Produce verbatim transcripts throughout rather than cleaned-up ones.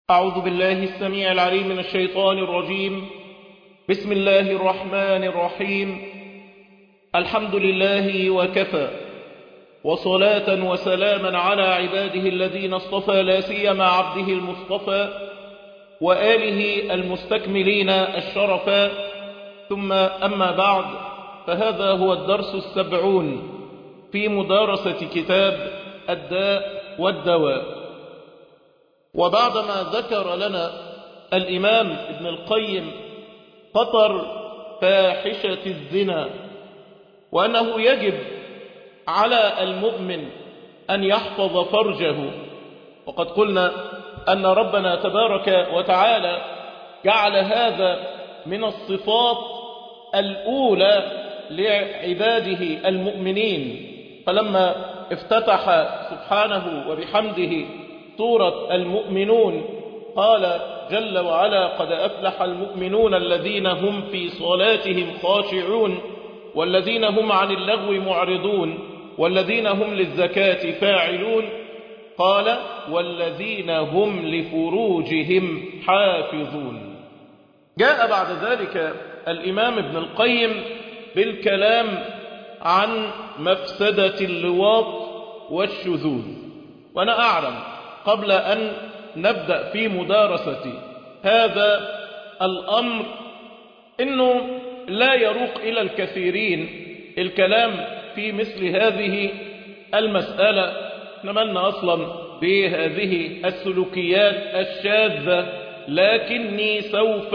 أعوذ بالله السميع العليم من الشيطان الرجيم. بسم الله الرحمن الرحيم. الحمد لله وكفى، وصلاة وسلاما على عباده الذين اصطفى، لا سيما عبده المصطفى وآله المستكملين الشرفا. ثم أما بعد، فهذا هو الدرس السبعون في مدارسة كتاب الداء والدواء. وبعدما ذكر لنا الإمام ابن القيم خطر فاحشة الزنا، وأنه يجب على المؤمن أن يحفظ فرجه، وقد قلنا أن ربنا تبارك وتعالى جعل هذا من الصفات الأولى لعباده المؤمنين، فلما افتتح سبحانه وبحمده سورة المؤمنون قال جل وعلا: قد أفلح المؤمنون الذين هم في صلاتهم خاشعون والذين هم عن اللغو معرضون والذين هم للزكاة فاعلون. قال: والذين هم لفروجهم حافظون. جاء بعد ذلك الإمام ابن القيم بالكلام عن مفسدة اللواط والشذوذ. وأنا أعلم قبل أن نبدأ في مدارسة هذا الأمر أنه لا يروق إلى الكثيرين الكلام في مثل هذه المسألة. نتمنى أصلا بهذه السلوكيات الشاذة، لكني سوف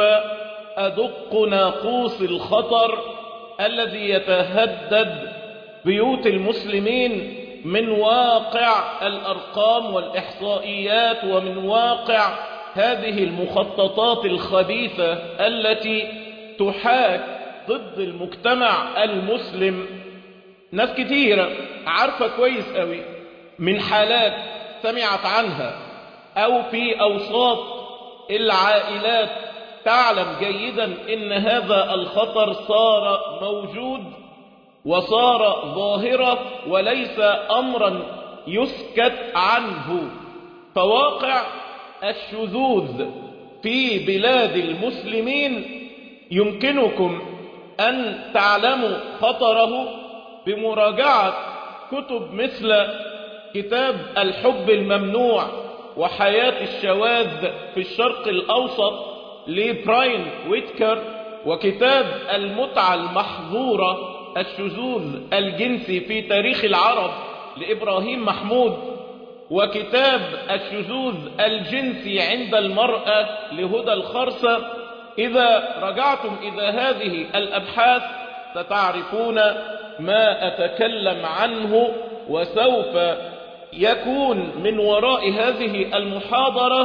أدق ناقوس الخطر الذي يتهدد بيوت المسلمين من واقع الأرقام والإحصائيات، ومن واقع هذه المخططات الخبيثة التي تحاك ضد المجتمع المسلم. ناس كتيرة عارفة كويس قوي من حالات سمعت عنها أو في أوساط العائلات تعلم جيدا إن هذا الخطر صار موجود وصار ظاهرة وليس أمرا يسكت عنه. فواقع الشذوذ في بلاد المسلمين يمكنكم أن تعلموا خطره بمراجعة كتب مثل كتاب الحب الممنوع وحياة الشواذ في الشرق الأوسط لبراين ويتكر، وكتاب المتعة المحظورة الشذوذ الجنسي في تاريخ العرب لإبراهيم محمود، وكتاب الشذوذ الجنسي عند المرأة لهدى الخرسة. إذا رجعتم إلى هذه الأبحاث ستعرفون ما أتكلم عنه، وسوف يكون من وراء هذه المحاضرة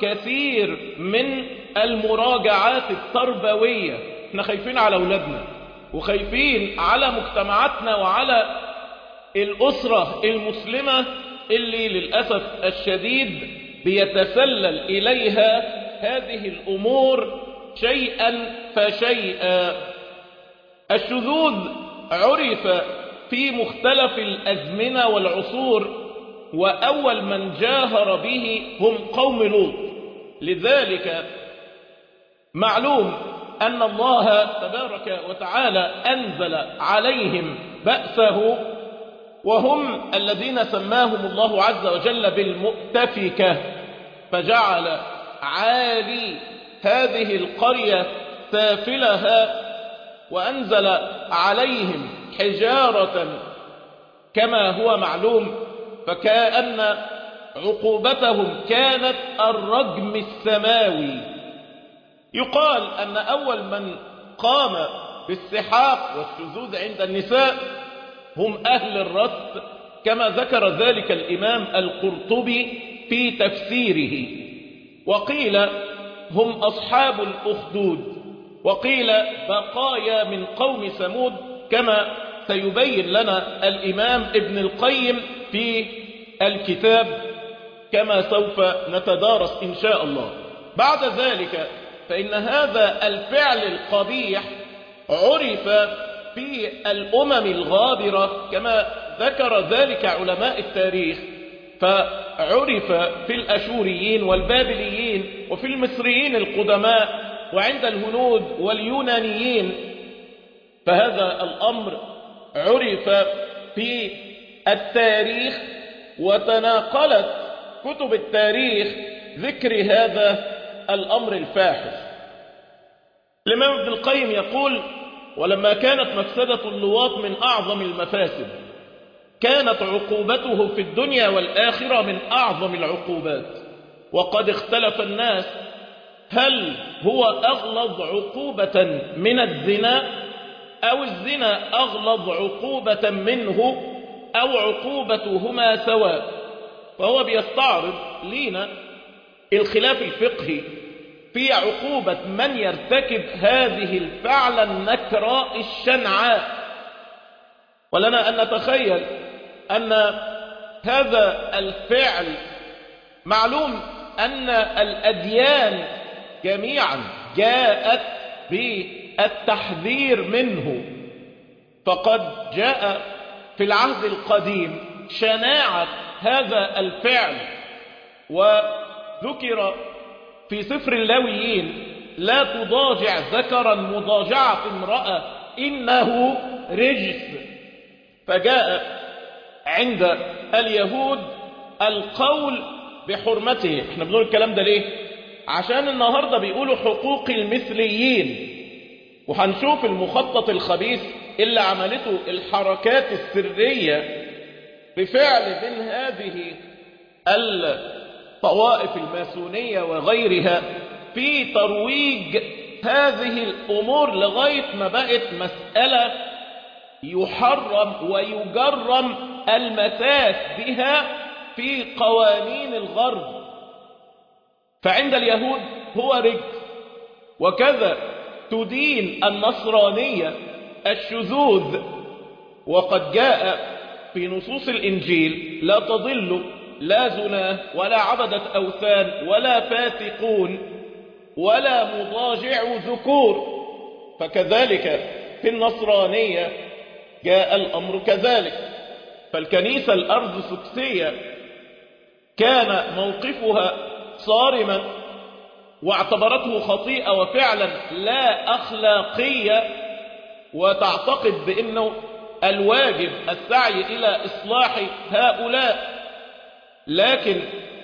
كثير من المراجعات التربوية. احنا خايفين على أولادنا وخايفين على مجتمعاتنا وعلى الأسرة المسلمة اللي للأسف الشديد بيتسلل إليها هذه الأمور شيئا فشيئا. الشذوذ عرف في مختلف الأزمنة والعصور، وأول من جاهر به هم قوم لوط. لذلك معلوم أن الله تبارك وتعالى أنزل عليهم بأسه، وهم الذين سماهم الله عز وجل بالمؤتفكة، فجعل عالي هذه القرية سافلها وأنزل عليهم حجارة كما هو معلوم، فكأن عقوبتهم كانت الرجم السماوي. يقال أن أول من قام بالسحاق والشذوذ عند النساء هم أهل الرث، كما ذكر ذلك الإمام القرطبي في تفسيره. وقيل هم أصحاب الأخدود، وقيل بقايا من قوم ثمود، كما سيبين لنا الإمام ابن القيم في الكتاب كما سوف نتدارس إن شاء الله. بعد ذلك فإن هذا الفعل القبيح عرف في الأمم الغابرة كما ذكر ذلك علماء التاريخ، ف وعرف في الأشوريين والبابليين وفي المصريين القدماء وعند الهنود واليونانيين، فهذا الأمر عرف في التاريخ، وتناقلت كتب التاريخ ذكر هذا الأمر الفاحش. الإمام ابن القيم يقول: ولما كانت مفسدة اللواط من أعظم المفاسد، كانت عقوبته في الدنيا والآخرة من أعظم العقوبات. وقد اختلف الناس هل هو أغلظ عقوبة من الزنا، أو الزنا أغلظ عقوبة منه، أو عقوبتهما سواء. فهو بيستعرض لينا الخلاف الفقهي في عقوبة من يرتكب هذه الفعل النكراء الشنعاء. ولنا أن نتخيل أن هذا الفعل معلوم أن الأديان جميعا جاءت بالتحذير منه، فقد جاء في العهد القديم شناعة هذا الفعل، وذكر في سفر اللاويين: لا تضاجع ذكرا مضاجعة امرأة إنه رجس. فجاء عند اليهود القول بحرمته. احنا بنقول الكلام ده ليه؟ عشان النهاردة بيقولوا حقوق المثليين، وهنشوف المخطط الخبيث اللي عملته الحركات السرية بفعل من هذه الطوائف الماسونية وغيرها في ترويج هذه الأمور، لغاية ما بقت مسألة يحرم ويجرم المساس بها في قوانين الغرب. فعند اليهود هو رجس، وكذا تدين النصرانية الشذوذ. وقد جاء في نصوص الإنجيل: لا تضل لا زنا ولا عبدة أوثان ولا فاسقون ولا مضاجع ذكور. فكذلك في النصرانية جاء الأمر كذلك. فالكنيسة الأرثوذكسية كان موقفها صارما، واعتبرته خطيئة وفعلا لا أخلاقية، وتعتقد بأنه الواجب السعي إلى إصلاح هؤلاء. لكن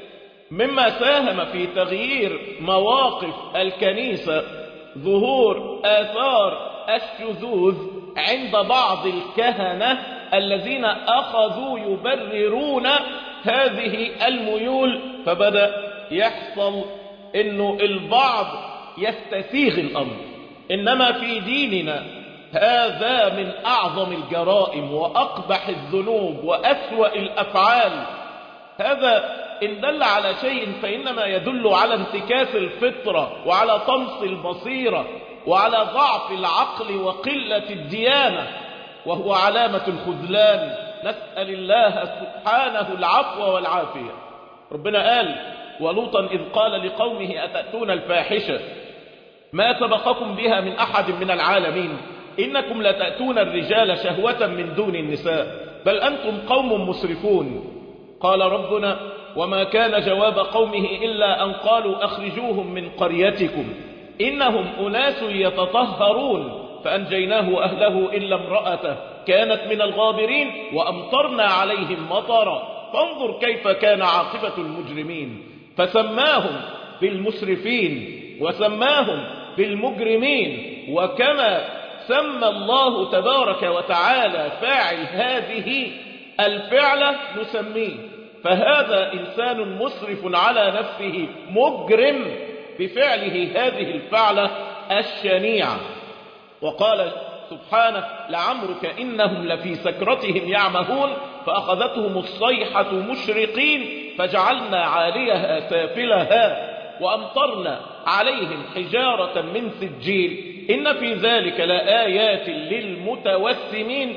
مما ساهم في تغيير مواقف الكنيسة ظهور آثار الشذوذ عند بعض الكهنة الذين أخذوا يبررون هذه الميول، فبدأ يحصل إنه البعض يستسيغ الأمر. إنما في ديننا هذا من أعظم الجرائم وأقبح الذنوب وأسوأ الأفعال. هذا إن دل على شيء فإنما يدل على انتكاس الفطرة وعلى طمس البصيرة وعلى ضعف العقل وقلة الديانة، وهو علامة الخذلان. نسأل الله سبحانه العفو والعافية. ربنا قال: ولوطا إذ قال لقومه أتأتون الفاحشة ما سبقكم بها من أحد من العالمين إنكم لتأتون الرجال شهوة من دون النساء بل أنتم قوم مسرفون. قال ربنا: وما كان جواب قومه إلا أن قالوا أخرجوهم من قريتكم إنهم أناس يتطهرون فأنجيناه وأهله إلا امرأته كانت من الغابرين وأمطرنا عليهم مطرا فانظر كيف كان عاقبة المجرمين. فسماهم بالمسرفين وسماهم بالمجرمين. وكما سمى الله تبارك وتعالى فاعل هذه الفعلة نسميه. فهذا إنسان مسرف على نفسه مجرم بفعله هذه الفعلة الشنيعة. وقال سبحانه: لعمرك إنهم لفي سكرتهم يعمهون فأخذتهم الصيحة مشرقين فجعلنا عاليها سافلها وأمطرنا عليهم حجارة من سجيل إن في ذلك لآيات للمتوسمين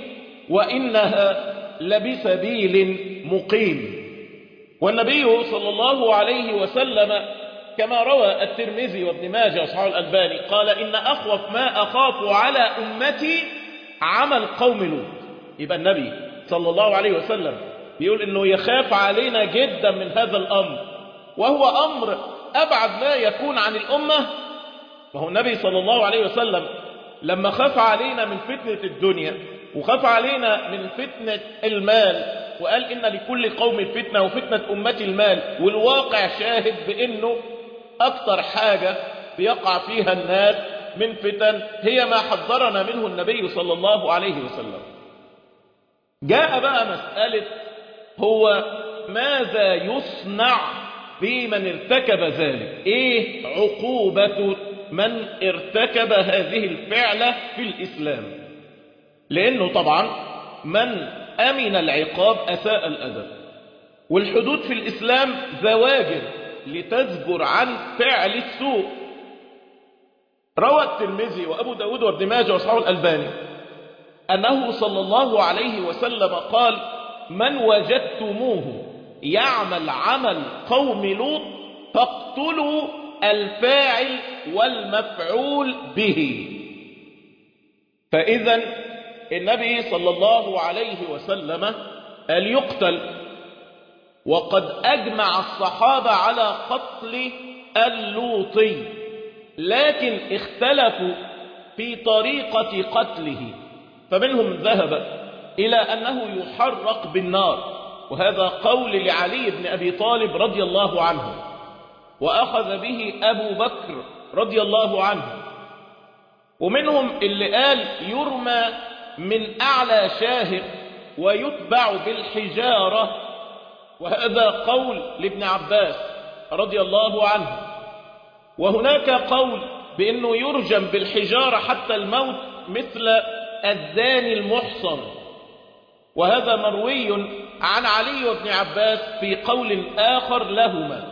وإنها لبسبيل مقيم. والنبي صلى الله عليه وسلم كما روى الترمذي وابن ماجه وصححه الألباني قال: إن أخوف ما أخاف على أمتي عمل قوم لوط. يبقى النبي صلى الله عليه وسلم بيقول إنه يخاف علينا جدا من هذا الأمر، وهو أمر أبعد ما يكون عن الأمة. ما هو النبي صلى الله عليه وسلم لما خاف علينا من فتنة الدنيا وخاف علينا من فتنة المال، وقال إن لكل قوم فتنة وفتنة أمتي المال، والواقع شاهد بأنه أكتر حاجة بيقع فيها الناس من فتن هي ما حذرنا منه النبي صلى الله عليه وسلم. جاء بقى مسألة هو ماذا يصنع بمن ارتكب ذلك؟ ايه عقوبة من ارتكب هذه الفعلة في الإسلام؟ لأنه طبعا من أمن العقاب أساء الأدب، والحدود في الإسلام زواجر لتزجر عن فعل السوء. روى الترمذي وأبو داود وابن ماجه وصححه الألباني أنه صلى الله عليه وسلم قال: من وجدتموه يعمل عمل قوم لوط فاقتلوا الفاعل والمفعول به. فإذا النبي صلى الله عليه وسلم قال يقتل، وقد أجمع الصحابة على قتل اللوطي، لكن اختلفوا في طريقة قتله، فمنهم ذهب إلى أنه يحرق بالنار، وهذا قول لعلي بن أبي طالب رضي الله عنه، وأخذ به أبو بكر رضي الله عنه. ومنهم اللي قال يرمى من أعلى شاهق ويتبع بالحجارة، وهذا قول لابن عباس رضي الله عنه. وهناك قول بأنه يرجم بالحجارة حتى الموت مثل الزاني المحصن، وهذا مروي عن علي وابن عباس في قول آخر لهما.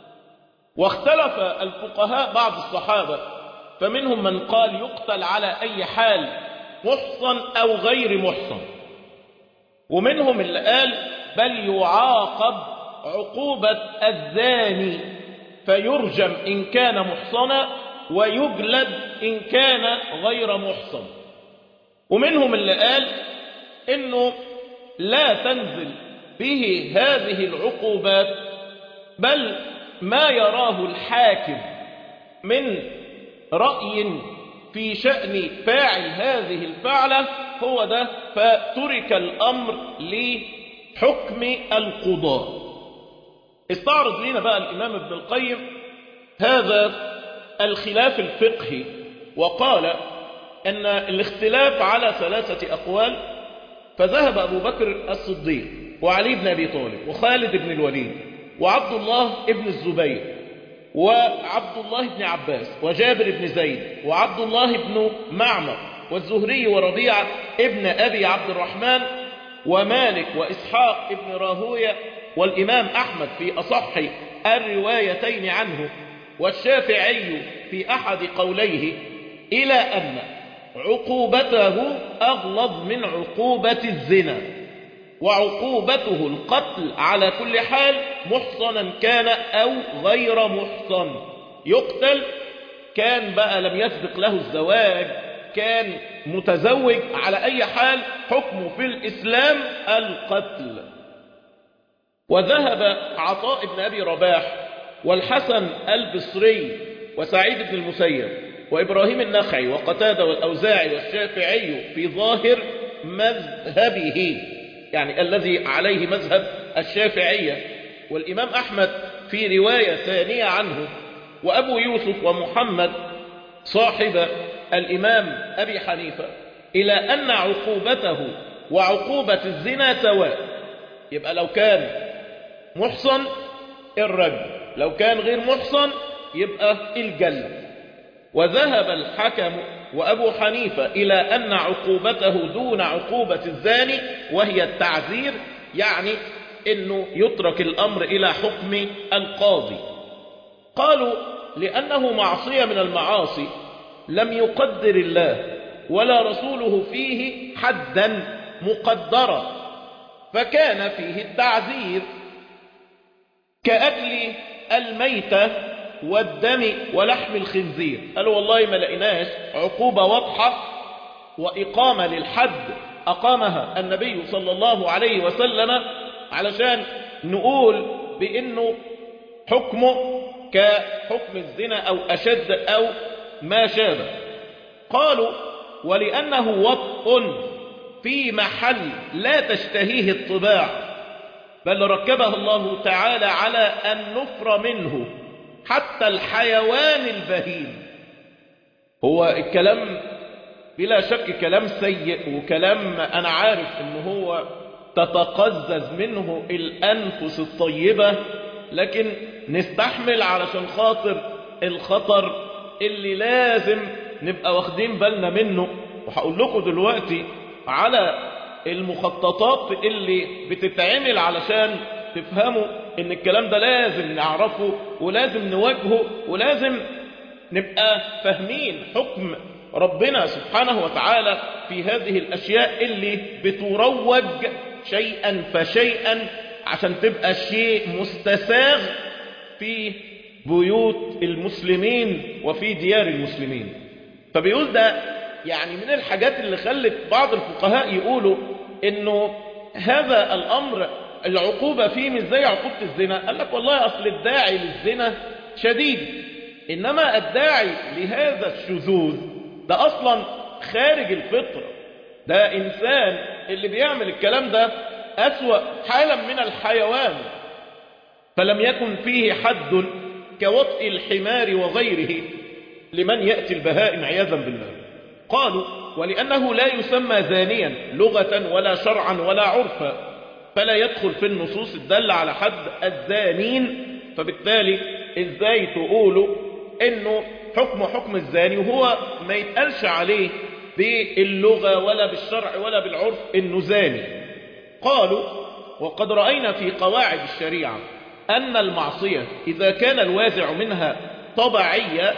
واختلف الفقهاء بعض الصحابة، فمنهم من قال يقتل على أي حال، محصن أو غير محصن، ومنهم اللي قال بل يعاقب عقوبة الزاني فيرجم إن كان محصنا ويجلد إن كان غير محصن. ومنهم اللي قال إنه لا تنزل به هذه العقوبات، بل ما يراه الحاكم من رأي في شأن فاعل هذه الفعلة هو ده، فترك الأمر لحكم القضاء. استعرض لنا بقى الإمام ابن القيم هذا الخلاف الفقهي، وقال أن الاختلاف على ثلاثة أقوال، فذهب أبو بكر الصديق وعلي بن أبي طالب وخالد بن الوليد وعبد الله بن الزبير وعبد الله بن عباس وجابر بن زيد وعبد الله بن معمر والزهري وربيعة ابن أبي عبد الرحمن ومالك وإسحاق ابن راهوية والإمام أحمد في أصح الروايتين عنه والشافعي في أحد قوليه، إلى أن عقوبته أغلظ من عقوبة الزنا، وعقوبته القتل على كل حال محصنا كان أو غير محصن، يقتل كان بقى لم يسبق له الزواج، كان متزوج، على أي حال حكمه في الإسلام القتل. وذهب عطاء بن أبي رباح والحسن البصري وسعيد بن المسيب وإبراهيم النخعي وقتادة والأوزاعي والشافعي في ظاهر مذهبه، يعني الذي عليه مذهب الشافعية، والإمام أحمد في رواية ثانية عنه، وأبو يوسف ومحمد صاحب الإمام أبي حنيفة، إلى أن عقوبته وعقوبة الزنا سواء. يبقى لو كان محصن الرجم، لو كان غير محصن يبقى الجلد. وذهب الحكم وأبو حنيفة إلى أن عقوبته دون عقوبة الزاني، وهي التعزير، يعني أنه يترك الأمر إلى حكم القاضي. قالوا لأنه معصية من المعاصي لم يقدر الله ولا رسوله فيه حدا مقدرا، فكان فيه التعزير كأكل الميتة والدم ولحم الخنزير. قالوا والله ما لقيناش عقوبة واضحة وإقامة للحد أقامها النبي صلى الله عليه وسلم علشان نقول بأنه حكمه كحكم الزنا أو أشد أو ما شابه. قالوا ولأنه وطء في محل لا تشتهيه الطباع، بل ركبه الله تعالى على النفر منه حتى الحيوان البهيم. هو الكلام بلا شك كلام سيء، وكلام أنا عارف إنه هو تتقزز منه الأنفس الطيبة، لكن نستحمل علشان خاطر الخطر اللي لازم نبقى واخدين بالنا منه. وهقول لكم دلوقتي على المخططات اللي بتتعمل علشان تفهموا ان الكلام ده لازم نعرفه ولازم نواجهه، ولازم نبقى فاهمين حكم ربنا سبحانه وتعالى في هذه الأشياء اللي بتروج شيئا فشيئا عشان تبقى شيء مستساغ في بيوت المسلمين وفي ديار المسلمين. فبيقول ده يعني من الحاجات اللي خلت بعض الفقهاء يقولوا انه هذا الامر العقوبة فيه مش زي عقوبة الزنا. قال لك والله اصل الداعي للزنا شديد، انما الداعي لهذا الشذوذ ده اصلا خارج الفطرة، ده انسان اللي بيعمل الكلام ده اسوأ حالا من الحيوان، فلم يكن فيه حد كوطئ الحمار وغيره لمن يأتي البهائم عياذا بالله. قالوا ولأنه لا يسمى زانيا لغة ولا شرعا ولا عرفا، فلا يدخل في النصوص الدالة على حد الزانين، فبالتالي ازاي تقولوا انه حكم حكم الزاني وهو ما يتقالش عليه باللغة ولا بالشرع ولا بالعرف انه زاني. قالوا وقد رأينا في قواعد الشريعة أن المعصية إذا كان الوازع منها طبيعية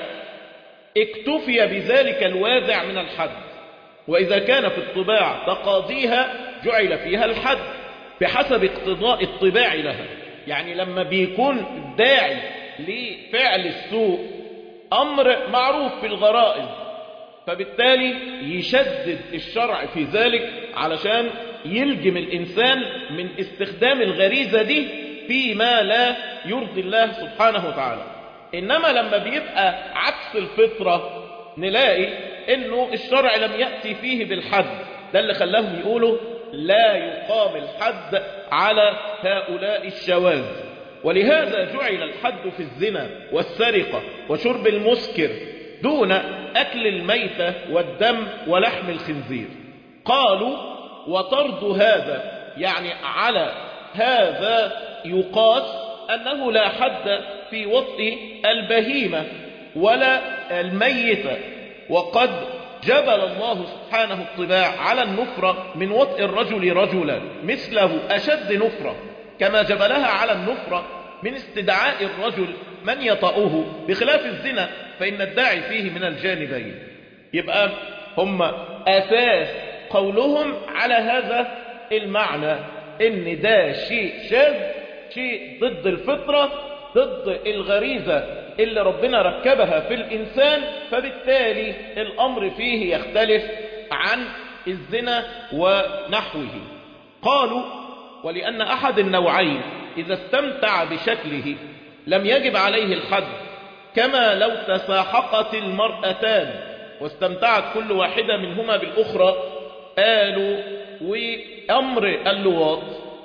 اكتفي بذلك الوازع من الحد، وإذا كان في الطباع تقاضيها جعل فيها الحد بحسب اقتضاء الطباع لها. يعني لما بيكون الداعي لفعل السوء أمر معروف في الغرائز، فبالتالي يشدد الشرع في ذلك علشان يلجم الإنسان من استخدام الغريزة دي فيما لا يرضي الله سبحانه وتعالى. إنما لما بيبقى عكس الفطرة نلاقي إنه الشرع لم يأتي فيه بالحد، ده اللي خلاهم يقولوا لا يقام الحد على هؤلاء الشواذ. ولهذا جعل الحد في الزنا والسرقة وشرب المسكر دون أكل الميتة والدم ولحم الخنزير. قالوا وطرد هذا يعني على هذا يقاس أنه لا حد في وطئ البهيمة ولا الميتة، وقد جبل الله سبحانه الطباع على النفرة من وطئ الرجل رجلا مثله أشد نفرة، كما جبلها على النفرة من استدعاء الرجل من يطأه، بخلاف الزنا فإن الداعي فيه من الجانبين. يبقى هم أساس قولهم على هذا المعنى إن ده شيء شاذ، شيء ضد الفطرة، ضد الغريزة اللي ربنا ركبها في الإنسان، فبالتالي الأمر فيه يختلف عن الزنا ونحوه. قالوا ولأن أحد النوعين إذا استمتع بشكله لم يجب عليه الحد، كما لو تساحقت المرأتان واستمتعت كل واحدة منهما بالأخرى. قالوا وأمر اللواط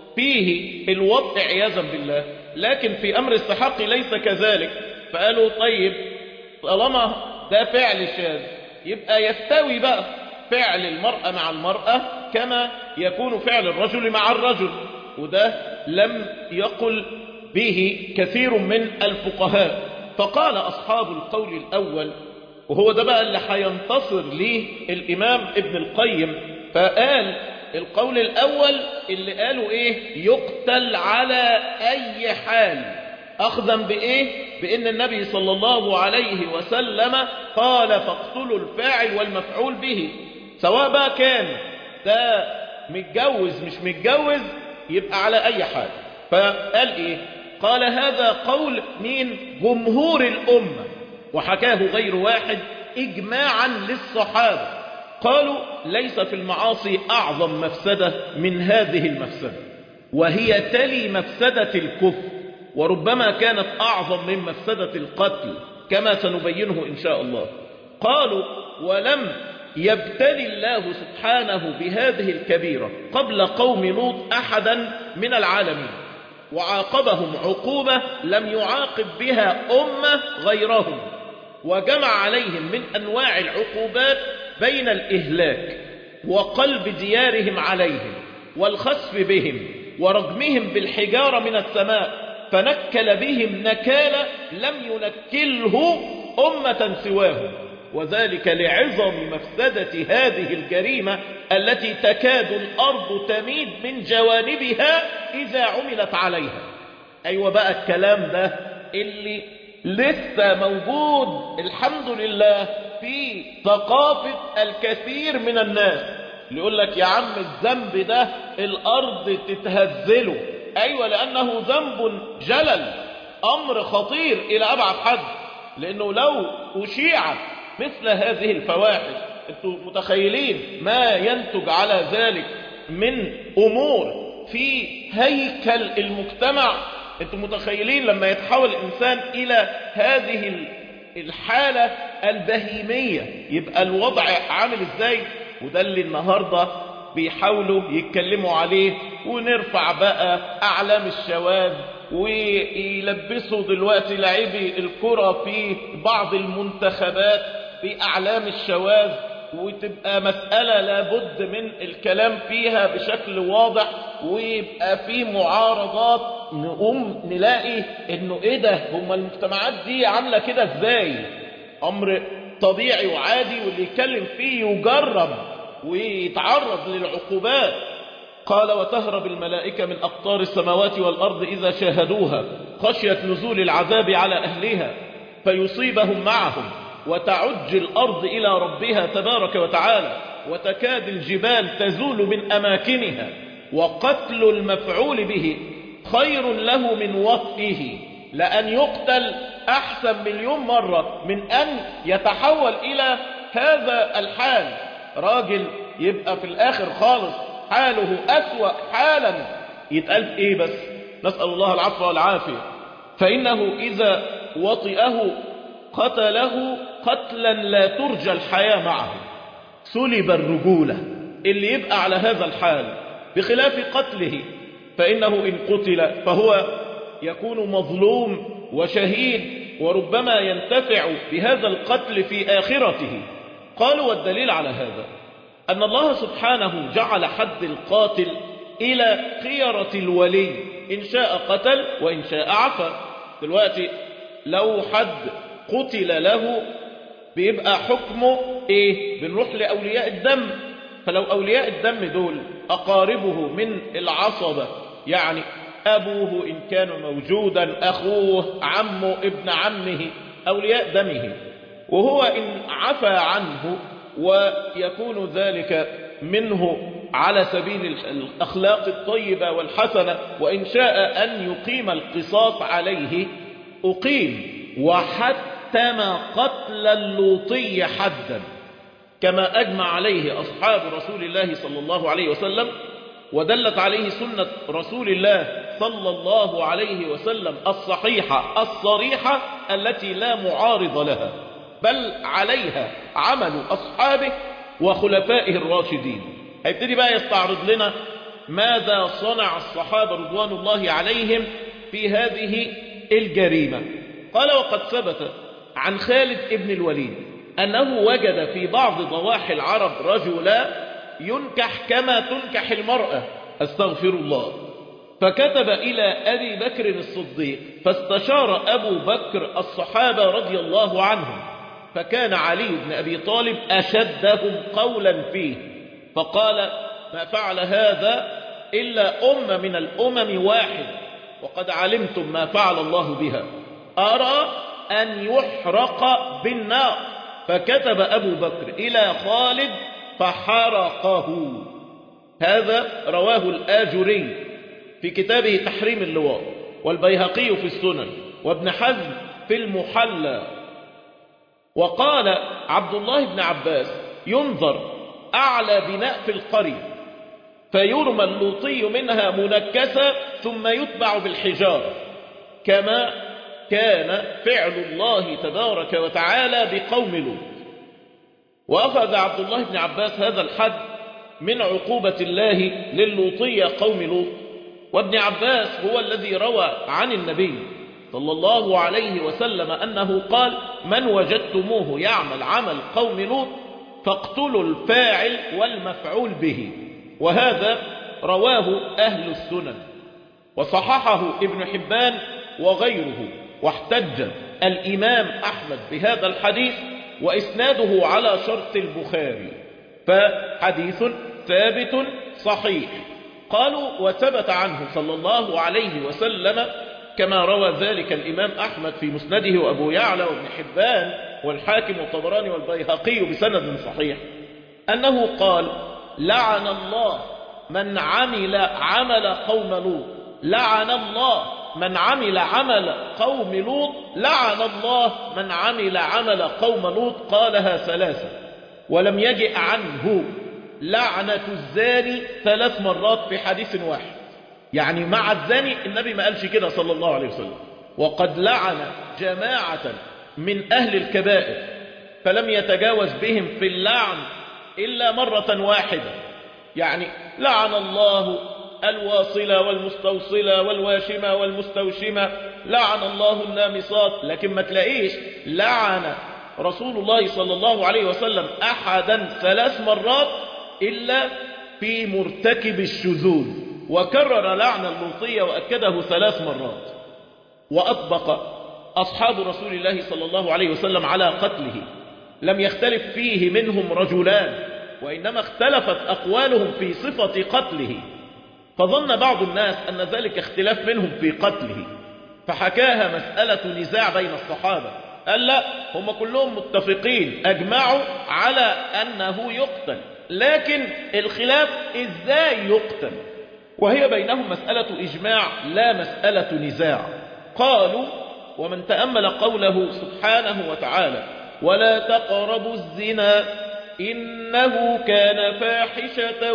فيه الوطء عياذا بالله، لكن في أمر السحاق ليس كذلك. فقالوا طيب طالما ده فعل شاذ يبقى يستوي بقى فعل المرأة مع المرأة كما يكون فعل الرجل مع الرجل، وده لم يقل به كثير من الفقهاء. فقال أصحاب القول الأول، وهو ده بقى اللي هينتصر ليه الإمام ابن القيم، فقال القول الأول اللي قالوا إيه؟ يقتل على أي حال، أخذا بإيه؟ بأن النبي صلى الله عليه وسلم قال فاقتلوا الفاعل والمفعول به، سواء بقى كان ده متجوز مش متجوز يبقى على أي حال. فقال إيه؟ قال هذا قول من جمهور الأمة، وحكاه غير واحد إجماعا للصحابة. قالوا ليس في المعاصي أعظم مفسدة من هذه المفسدة، وهي تلي مفسدة الكفر، وربما كانت أعظم من مفسدة القتل كما سنبينه إن شاء الله. قالوا: ولم يبتلي الله سبحانه بهذه الكبيرة قبل قوم لوط أحدا من العالمين، وعاقبهم عقوبة لم يعاقب بها أمة غيرهم، وجمع عليهم من أنواع العقوبات بين الإهلاك وقلب ديارهم عليهم والخسف بهم ورجمهم بالحجارة من السماء، فنكل بهم نكالا لم ينكله أمة سواهم، وذلك لعظم مفسدة هذه الجريمة التي تكاد الأرض تميد من جوانبها إذا عملت عليها. أيوة بقى الكلام ده اللي لسه موجود الحمد لله في ثقافة الكثير من الناس، اللي يقول لك: يا عم الذنب ده الأرض تتهزله. أيوة، لأنه ذنب جلل، أمر خطير إلى أبعد حد، لأنه لو أشيعت مثل هذه الفواحش، أنتم متخيلين ما ينتج على ذلك من أمور في هيكل المجتمع؟ أنتم متخيلين لما يتحول الإنسان إلى هذه الحالة البهيمية يبقى الوضع عامل إزاي؟ وده اللي النهاردة بيحاولوا يتكلموا عليه، ونرفع بقى أعلام الشواذ، ويلبسوا دلوقتي لاعبي الكرة في بعض المنتخبات بأعلام الشواذ، وتبقى مسألة لابد من الكلام فيها بشكل واضح، ويبقى في معارضات. نقوم نلاقي انه ايه ده، هما المجتمعات دي عاملة كده ازاي؟ امر طبيعي وعادي، واللي يتكلم فيه يجرب ويتعرض للعقوبات. قال: وتهرب الملائكة من أقطار السماوات والأرض إذا شاهدوها خشية نزول العذاب على أهلها فيصيبهم معهم، وتعج الأرض إلى ربها تبارك وتعالى، وتكاد الجبال تزول من أماكنها، وقتل المفعول به خير له من وطئه، لأن يقتل أحسن مليون مرة من أن يتحول إلى هذا الحال. راجل يبقى في الآخر خالص حاله أسوأ حالا، يتقال إيه بس؟ نسأل الله العفو والعافية. فإنه إذا وطئه قتله قتلا لا ترجى الحياة معه، سلب الرجولة اللي يبقى على هذا الحال، بخلاف قتله فإنه إن قتل فهو يكون مظلوم وشهيد، وربما ينتفع بهذا القتل في آخرته. قالوا: والدليل على هذا أن الله سبحانه جعل حد القاتل إلى خيرة الولي، إن شاء قتل وإن شاء عفى. دلوقتي لو حد قتل له بيبقى حكمه إيه؟ بنروح لأولياء الدم. فلو أولياء الدم دول أقاربه من العصبة، يعني أبوه إن كان موجودا، أخوه، عمه، ابن عمه، أولياء دمه، وهو إن عفى عنه ويكون ذلك منه على سبيل الأخلاق الطيبة والحسنة، وإن شاء أن يقيم القصاص عليه أقيم، وحتم قتل اللوطي حدا، كما أجمع عليه أصحاب رسول الله صلى الله عليه وسلم، ودلت عليه سنة رسول الله صلى الله عليه وسلم الصحيحة الصريحة التي لا معارض لها، بل عليها عمل أصحابه وخلفائه الراشدين. هيبتدي بقى يستعرض لنا ماذا صنع الصحابة رضوان الله عليهم في هذه الجريمة. قال: وقد ثبت عن خالد ابن الوليد أنه وجد في بعض ضواحي العرب رجلا ينكح كما تنكح المرأة، أستغفر الله، فكتب إلى أبي بكر الصديق، فاستشار أبو بكر الصحابة رضي الله عنهم، فكان علي بن أبي طالب أشدهم قولا فيه، فقال: ما فعل هذا إلا أمة من الأمم واحد، وقد علمتم ما فعل الله بها، أرى أن يحرق بالنار. فكتب أبو بكر إلى خالد فحرقه. هذا رواه الآجري في كتابه تحريم اللواء، والبيهقي في السنن، وابن حزم في المحلى. وقال عبد الله بن عباس: ينظر أعلى بناء في القرية فيرمى اللوطي منها منكسا ثم يتبع بالحجارة، كما كان فعل الله تبارك وتعالى بقوم لوط. وأخذ عبد الله بن عباس هذا الحد من عقوبة الله للوطية قوم لوط. وابن عباس هو الذي روى عن النبي صلى الله عليه وسلم أنه قال: من وجدتموه يعمل عمل قوم لوط فاقتلوا الفاعل والمفعول به. وهذا رواه أهل السنن، وصححه ابن حبان وغيره، واحتج الإمام أحمد بهذا الحديث وإسناده على شرط البخاري، فحديث ثابت صحيح. قالوا: وثبت عنه صلى الله عليه وسلم كما روى ذلك الإمام أحمد في مسنده وأبو يعلى وابن حبان والحاكم والطبراني والبيهقي بسند صحيح، أنه قال: لعن الله من عمل عمل قوم لوط، لعن الله من عمل عمل قوم لوط، لعن الله من عمل عمل قوم لوط. قالها ثلاثة، ولم يجئ عنه لعنة الزاني ثلاث مرات في حديث واحد. يعني مع الزاني النبي ما قالش كده صلى الله عليه وسلم. وقد لعن جماعة من أهل الكبائر فلم يتجاوز بهم في اللعن إلا مرة واحدة. يعني لعن الله الواصلة والمستوصلة والواشمة والمستوشمة، لعن الله النامصات، لكن ما تلاقيش لعن رسول الله صلى الله عليه وسلم أحدا ثلاث مرات إلا في مرتكب الشذوذ، وكرر لعن اللوطية وأكده ثلاث مرات. وأطبق أصحاب رسول الله صلى الله عليه وسلم على قتله، لم يختلف فيه منهم رجلان، وإنما اختلفت أقوالهم في صفة قتله، فظن بعض الناس أن ذلك اختلاف منهم في قتله، فحكاها مسألة نزاع بين الصحابة. قال لا، هم كلهم متفقين أجمعوا على أنه يقتل، لكن الخلاف إزاي يقتل، وهي بينهم مسألة إجماع لا مسألة نزاع. قالوا: ومن تأمل قوله سبحانه وتعالى: ولا تقربوا الزنا إنه كان فاحشة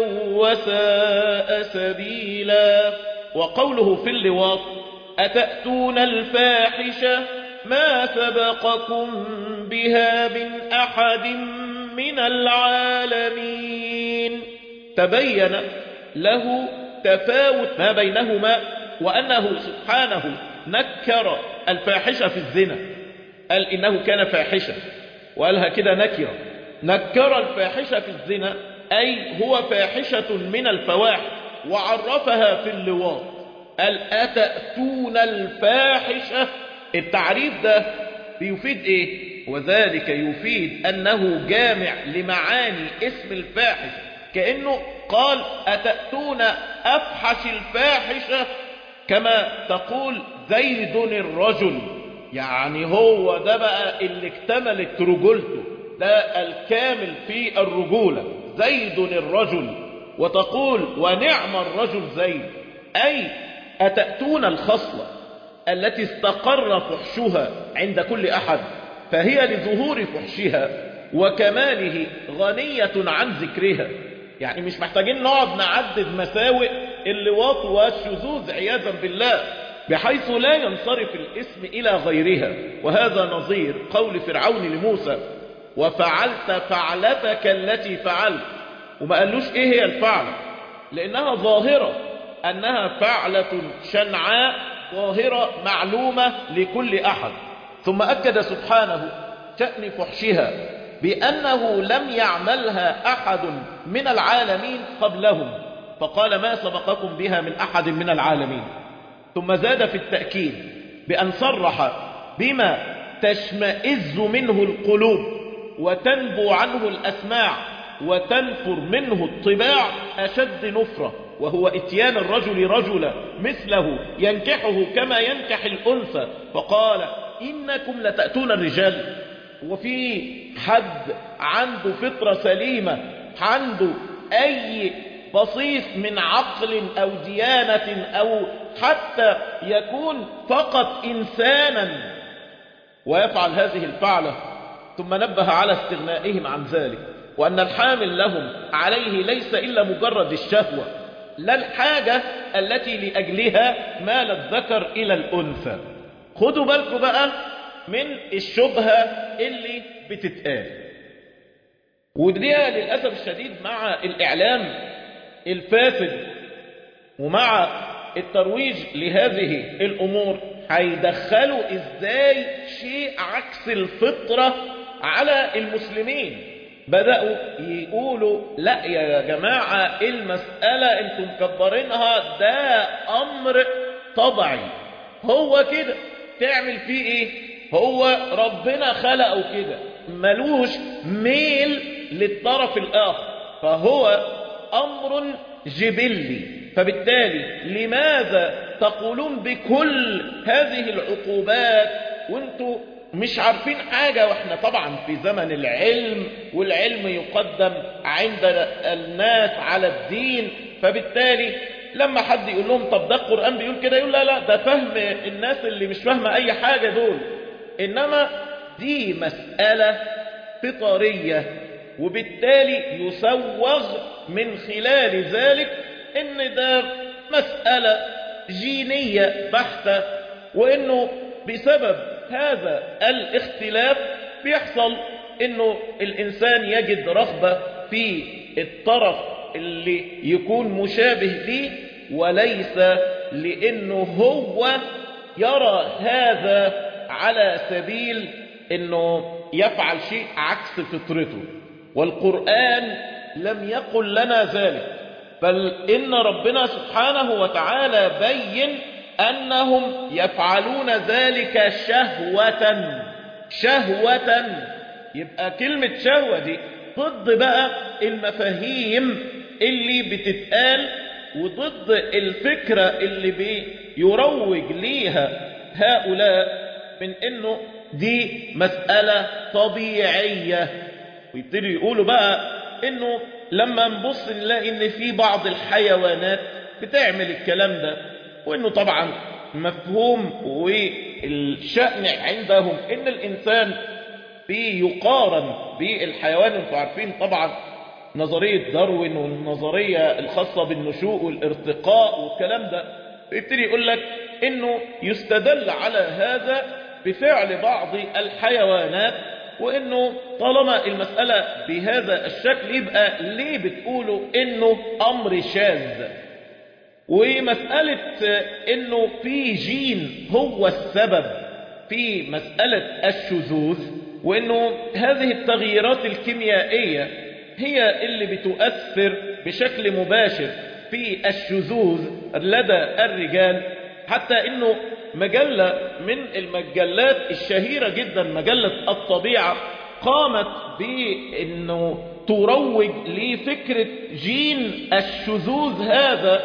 وساء سبيلا، وقوله في اللواط: أتأتون الفاحشة ما سبقكم بها من أحد من العالمين، تبين له تفاوت ما بينهما، وأنه سبحانه نكر الفاحشة في الزنا، قال إنه كان فاحشة، وقالها كده نكرة. نكر الفاحشة في الزنا أي هو فاحشة من الفواحش، وعرفها في اللواط، قال أتأتون الفاحشة. التعريف ده بيفيد إيه؟ وذلك يفيد أنه جامع لمعاني اسم الفاحش، كأنه قال أتأتون أفحش الفاحشة، كما تقول زيد الرجل، يعني هو ده بقى اللي اكتملت رجولته، ده الكامل في الرجولة، زيد الرجل. وتقول ونعم الرجل زيد، أي أتأتون الخصلة التي استقر فحشها عند كل أحد، فهي لظهور فحشها وكماله غنية عن ذكرها. يعني مش محتاجين نقعد نعدد مساوئ اللواط والشذوذ عياذا بالله، بحيث لا ينصرف الاسم إلى غيرها. وهذا نظير قول فرعون لموسى: وفعلت فعلتك التي فعلت، وما قالوش ايه هي الفعلة، لانها ظاهرة، انها فعلة شنعاء ظاهرة معلومة لكل احد. ثم اكد سبحانه شأن فحشها بانه لم يعملها احد من العالمين قبلهم، فقال ما سبقكم بها من احد من العالمين. ثم زاد في التأكيد بأن صرح بما تشمئز منه القلوب وتنبو عنه الأسماع وتنفر منه الطباع أشد نفرة، وهو إتيان الرجل رجلا مثله ينكحه كما ينكح الأنثى، فقال إنكم لتأتون الرجال. وفي حد عنده فطرة سليمة، عنده أي بسيط من عقل أو ديانة أو حتى يكون فقط إنسانا ويفعل هذه الفعلة؟ ثم نبه على استغنائهم عن ذلك، وأن الحامل لهم عليه ليس إلا مجرد الشهوة، لا الحاجة التي لأجلها مال الذكر إلى الأنثى. خدوا بالكم بقى من الشبهة اللي بتتقال، ودي للأسف الشديد مع الإعلام الفاسد ومع الترويج لهذه الأمور هيدخلوا إزاي شيء عكس الفطرة على المسلمين. بدأوا يقولوا لا يا جماعة المسألة انتم مكبرينها، ده أمر طبيعي، هو كده تعمل فيه ايه، هو ربنا خلقه كده، ملوش ميل للطرف الآخر، فهو أمر جبلي. فبالتالي لماذا تقولون بكل هذه العقوبات وانتم مش عارفين حاجة؟ واحنا طبعا في زمن العلم، والعلم يقدم عند الناس على الدين. فبالتالي لما حد يقول لهم طب ده القرآن بيقول كده، يقول لا لا ده فهم الناس اللي مش فاهمة اي حاجة دول. انما دي مسألة فطرية، وبالتالي يسوغ من خلال ذلك ان ده مسألة جينية بحتة، وانه بسبب هذا الاختلاف بيحصل انه الانسان يجد رغبة في الطرف اللي يكون مشابه ليه، وليس لانه هو يرى هذا على سبيل انه يفعل شيء عكس فطرته. والقرآن لم يقل لنا ذلك، بل إن ربنا سبحانه وتعالى بين أنهم يفعلون ذلك شهوة. شهوة، يبقى كلمة شهوة دي ضد بقى المفاهيم اللي بتتقال، وضد الفكرة اللي بيروج ليها هؤلاء من إنه دي مسألة طبيعية. ويبتدوا يقولوا بقى إنه لما نبص نلاقي إن في بعض الحيوانات بتعمل الكلام ده، وإنه طبعا مفهوم والشأن عندهم إن الإنسان بيقارن بالحيوان. انتوا عارفين طبعا نظرية داروين والنظرية الخاصة بالنشوء والارتقاء والكلام ده، يبتدي يقول لك إنه يستدل على هذا بفعل بعض الحيوانات، وإنه طالما المسألة بهذا الشكل يبقى ليه بتقولوا إنه أمر شاذ؟ ومسألة إنه في جين هو السبب في مسألة الشذوذ، وإنه هذه التغييرات الكيميائية هي اللي بتؤثر بشكل مباشر في الشذوذ لدى الرجال. حتى إنه مجلة من المجلات الشهيرة جدا، مجلة الطبيعة، قامت بأنه تروج لفكرة جين الشذوذ هذا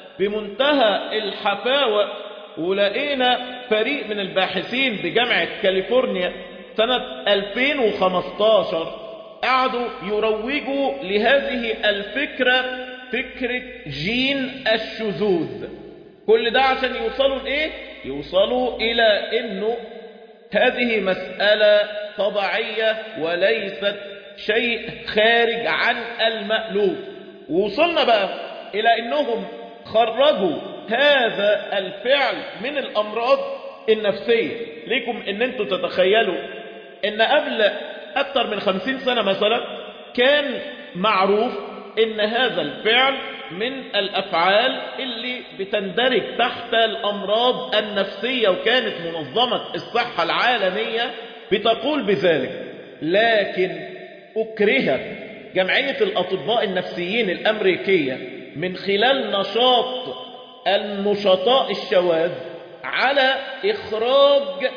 بمنتهى الحفاوة. ولقينا فريق من الباحثين بجامعة كاليفورنيا سنة ألفين وخمستاشر قعدوا يروجوا لهذه الفكرة، فكرة جين الشذوذ. كل ده عشان يوصلوا لإيه؟ يوصلوا إلى إنه هذه مسألة طبيعية وليست شيء خارج عن المألوف. ووصلنا بقى إلى إنهم خرجوا هذا الفعل من الأمراض النفسية. ليكم إن أنتوا تتخيلوا إن قبل أكثر من خمسين سنة مثلا كان معروف إن هذا الفعل من الأفعال اللي بتندرج تحت الأمراض النفسية، وكانت منظمة الصحة العالمية بتقول بذلك. لكن أكرهت جمعية الأطباء النفسيين الأمريكية من خلال نشاط النشطاء الشواذ على إخراج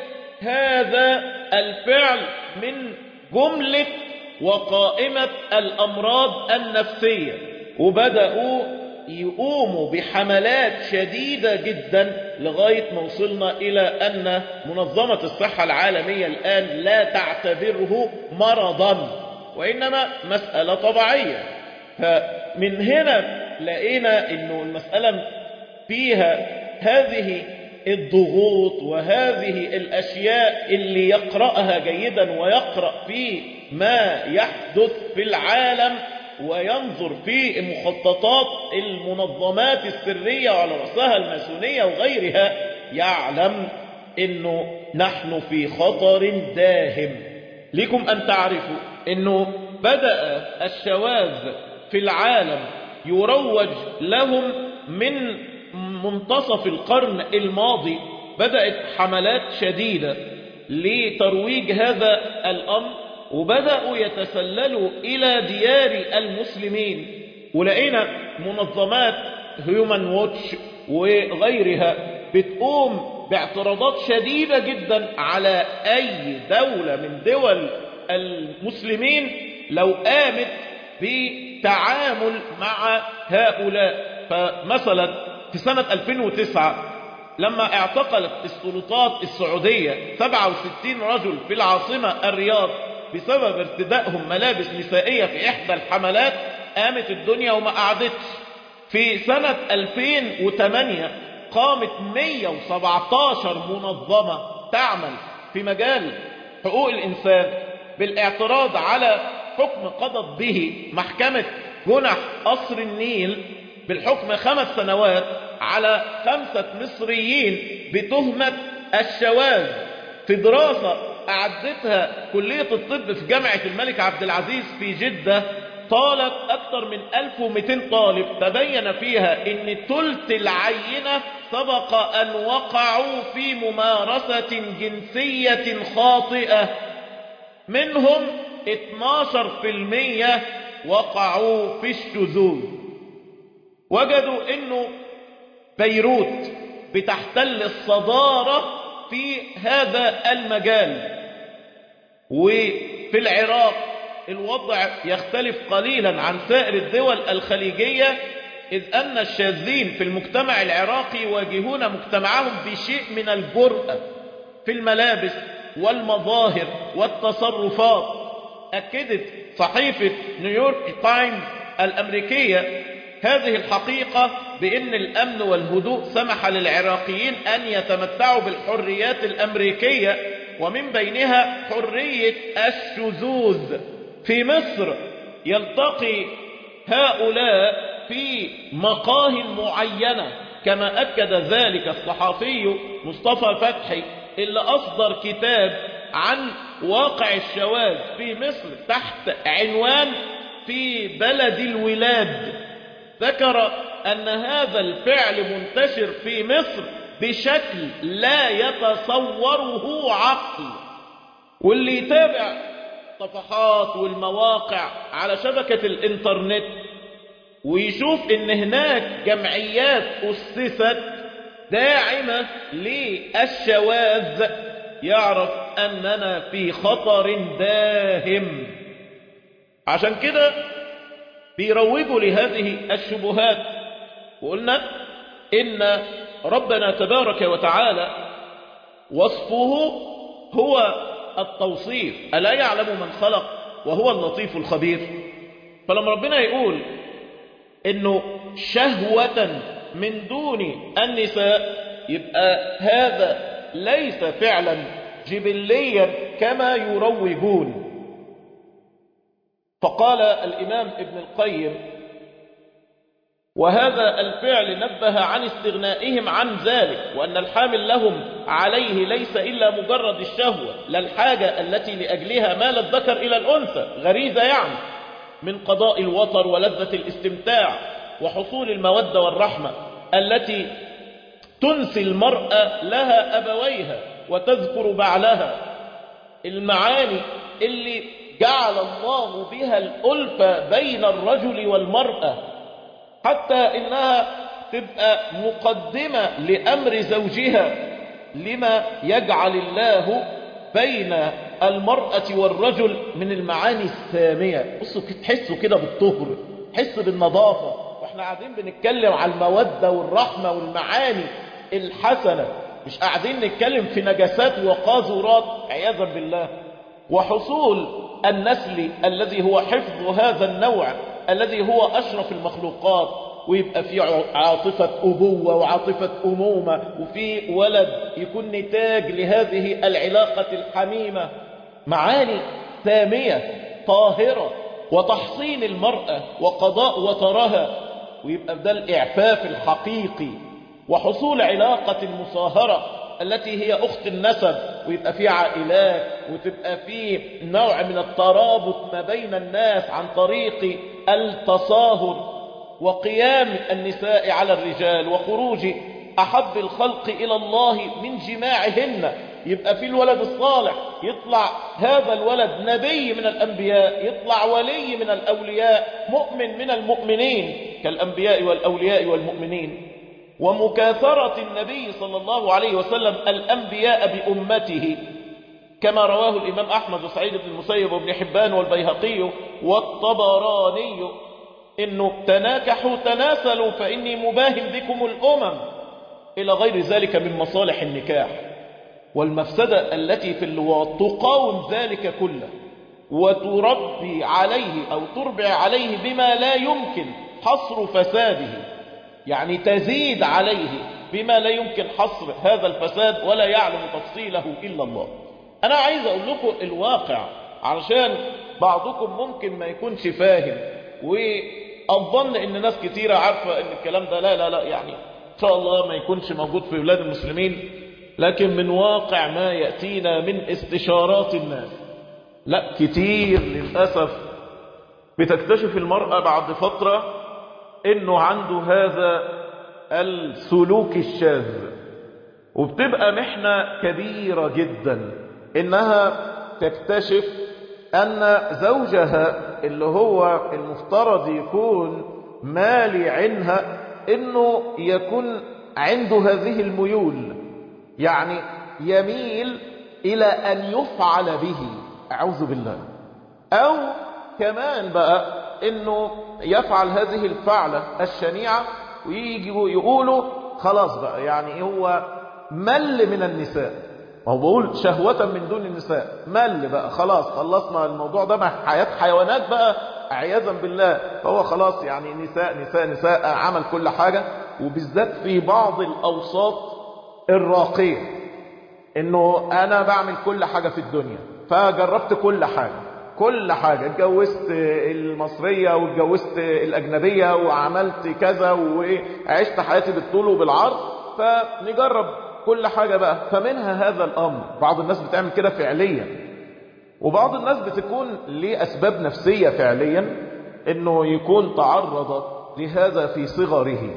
هذا الفعل من جملة وقائمة الأمراض النفسية، وبدأوا يقوموا بحملات شديدة جدا لغاية ما وصلنا إلى أن منظمة الصحة العالمية الآن لا تعتبره مرضا، وإنما مسألة طبيعية. فمن هنا لقينا أنه المسألة فيها هذه الضغوط وهذه الأشياء اللي يقرأها جيدا ويقرأ في ما يحدث في العالم وينظر في مخططات المنظمات السرية وعلى رأسها الماسونية وغيرها يعلم انه نحن في خطر داهم. لكم ان تعرفوا انه بدأ الشواذ في العالم يروج لهم من منتصف القرن الماضي. بدأت حملات شديدة لترويج هذا الأمر، وبدأوا يتسللوا إلى ديار المسلمين، ولقينا منظمات هيومن ووتش وغيرها بتقوم باعتراضات شديدة جدا على أي دولة من دول المسلمين لو قامت بتعامل مع هؤلاء. فمثلا في سنة ألفين وتسعة لما اعتقلت السلطات السعودية سبعة وستين رجل في العاصمة الرياض بسبب ارتدائهم ملابس نسائية في إحدى الحملات، قامت الدنيا وما قعدتش. في سنة ألفين وثمانية قامت مئة وسبعة عشر منظمة تعمل في مجال حقوق الإنسان بالاعتراض على حكم قضت به محكمة جنح قصر النيل بالحكم خمس سنوات على خمسة مصريين بتهمة الشواذ في دراسة أعدتها كلية الطب في جامعة الملك عبد العزيز في جدة. طالت أكثر من ألف ومئتين طالب، تبين فيها أن ثلث العينة سبق أن وقعوا في ممارسة جنسية خاطئة، منهم اثناشر بالمئة وقعوا في الشذوذ. وجدوا أنه بيروت بتحتل الصدارة في هذا المجال، وفي العراق الوضع يختلف قليلا عن سائر الدول الخليجية، إذ أن الشاذين في المجتمع العراقي يواجهون مجتمعهم بشيء من الجرأة في الملابس والمظاهر والتصرفات. أكدت صحيفة نيويورك تايمز الأمريكية هذه الحقيقة بأن الأمن والهدوء سمح للعراقيين أن يتمتعوا بالحريات الأمريكية، ومن بينها حرية الشذوذ. في مصر يلتقي هؤلاء في مقاه معينة، كما أكد ذلك الصحفي مصطفى فتحي اللي أصدر كتاب عن واقع الشواذ في مصر تحت عنوان في بلد الولاد. ذكر أن هذا الفعل منتشر في مصر بشكل لا يتصوره عقل، واللي يتابع الصفحات والمواقع على شبكة الإنترنت ويشوف إن هناك جمعيات أسست داعمة للشواذ يعرف أننا في خطر داهم. عشان كده بيروجوا لهذه الشبهات. وقلنا إن ربنا تبارك وتعالى وصفه هو التوصيف، ألا يعلم من خلق وهو اللطيف الخبير. فلما ربنا يقول إنه شهوة من دون النساء، يبقى هذا ليس فعلا جبليا كما يروجون. فقال الإمام ابن القيم: وهذا الفعل نبه عن استغنائهم عن ذلك، وأن الحامل لهم عليه ليس إلا مجرد الشهوة، لا الحاجة التي لأجلها مال الذكر إلى الأنثى، غريزة يعني، من قضاء الوطر ولذة الاستمتاع وحصول المودة والرحمة التي تنسي المرأة لها أبويها وتذكر بعلها. المعاني اللي جعل الله بها الألفة بين الرجل والمرأة، حتى إنها تبقى مقدمة لأمر زوجها، لما يجعل الله بين المرأة والرجل من المعاني السامية. بصوا تحسوا كده بالطهر، تحس بالنظافة، واحنا قاعدين بنتكلم على المودة والرحمة والمعاني الحسنة، مش قاعدين نتكلم في نجاسات وقاذورات عياذا بالله. وحصول النسل الذي هو حفظ هذا النوع الذي هو أشرف المخلوقات، ويبقى في عاطفة أبوة وعاطفة أمومة، وفي ولد يكون نتاج لهذه العلاقة الحميمة. معاني سامية طاهرة وتحصين المرأة وقضاء وطرها، ويبقى ده الإعفاف الحقيقي، وحصول علاقة المصاهرة التي هي أخت النسب، ويبقى في عائلات، وتبقى في نوع من الترابط ما بين الناس عن طريق التصاهر، وقيام النساء على الرجال، وخروج أحب الخلق إلى الله من جماعهن. يبقى في الولد الصالح، يطلع هذا الولد نبي من الأنبياء، يطلع ولي من الأولياء، مؤمن من المؤمنين كالأنبياء والأولياء والمؤمنين. ومكاثرة النبي صلى الله عليه وسلم الأنبياء بأمته، كما رواه الإمام أحمد وسعيد بن المسيب وابن حبان والبيهقي والطبراني، إنه تناكحوا تناسلوا فإني مباهم بكم الأمم، إلى غير ذلك من مصالح النكاح. والمفسدة التي في اللواط تقاوم ذلك كله، وتربي عليه أو تربع عليه بما لا يمكن حصر فساده، يعني تزيد عليه بما لا يمكن حصر هذا الفساد، ولا يعلم تفصيله إلا الله. أنا عايز أقول لكم الواقع، علشان بعضكم ممكن ما يكونش فاهم، وأظن إن ناس كتيرة عارفة إن الكلام ده لا لا لا يعني إن شاء الله ما يكونش موجود في بلاد المسلمين، لكن من واقع ما يأتينا من استشارات الناس، لا كتير للأسف بتكتشف المرأة بعد فترة إنه عنده هذا السلوك الشاذ، وبتبقى محنة كبيرة جدا إنها تكتشف أن زوجها اللي هو المفترض يكون مالي عنها إنه يكون عنده هذه الميول، يعني يميل إلى أن يفعل به، أعوذ بالله، أو كمان بقى إنه يفعل هذه الفعلة الشنيعة ويجوا يقولوا خلاص بقى يعني هو مل من النساء، هو بقول شهوة من دون النساء، مل بقى خلاص، خلصنا الموضوع ده مع حياة حيوانات بقى عياذا بالله، فهو خلاص يعني نساء نساء نساء، عمل كل حاجة. وبالذات في بعض الأوساط الراقية، إنه أنا بعمل كل حاجة في الدنيا، فجربت كل حاجة كل حاجة، اتجوزت المصرية واتجوزت الأجنبية وعملت كذا وعشت حياتي بالطول وبالعرض، فنجرب كل حاجة بقى. فمنها هذا الأمر، بعض الناس بتعمل كده فعليا، وبعض الناس بتكون لأسباب نفسية فعليا، إنه يكون تعرض لهذا في صغره،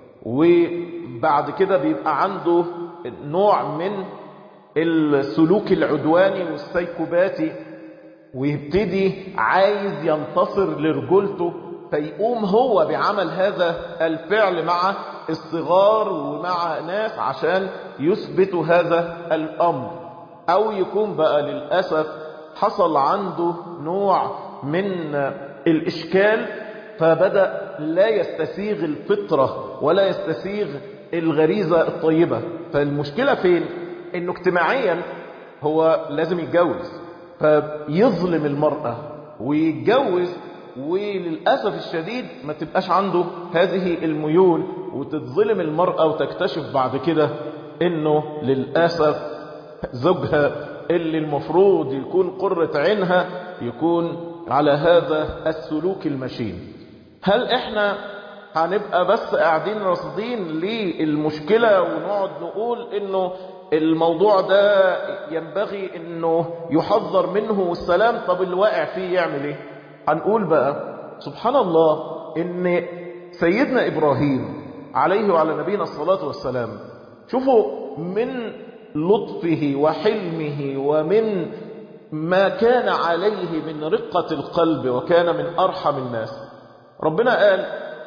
وبعد كده بيبقى عنده نوع من السلوك العدواني والسيكوباتي، ويبتدي عايز ينتصر لرجولته، فيقوم هو بعمل هذا الفعل مع الصغار ومع ناس عشان يثبت هذا الأمر. أو يكون بقى للأسف حصل عنده نوع من الإشكال، فبدأ لا يستسيغ الفطرة ولا يستسيغ الغريزة الطيبة. فالمشكلة فين؟ إنه اجتماعيا هو لازم يتجوز، فيظلم المرأة ويتجوز، وللأسف الشديد ما تبقاش عنده هذه الميول، وتتظلم المرأة وتكتشف بعد كده إنه للأسف زوجها اللي المفروض يكون قرة عينها يكون على هذا السلوك المشين. هل احنا هنبقى بس قاعدين راصدين للمشكلة ونقعد نقول انه الموضوع ده ينبغي انه يحذر منه والسلام، طب اللي واقع فيه يعمل ايه؟ هنقول بقى سبحان الله ان سيدنا ابراهيم عليه وعلى نبينا الصلاة والسلام، شوفوا من لطفه وحلمه ومن ما كان عليه من رقة القلب، وكان من أرحم الناس. ربنا قال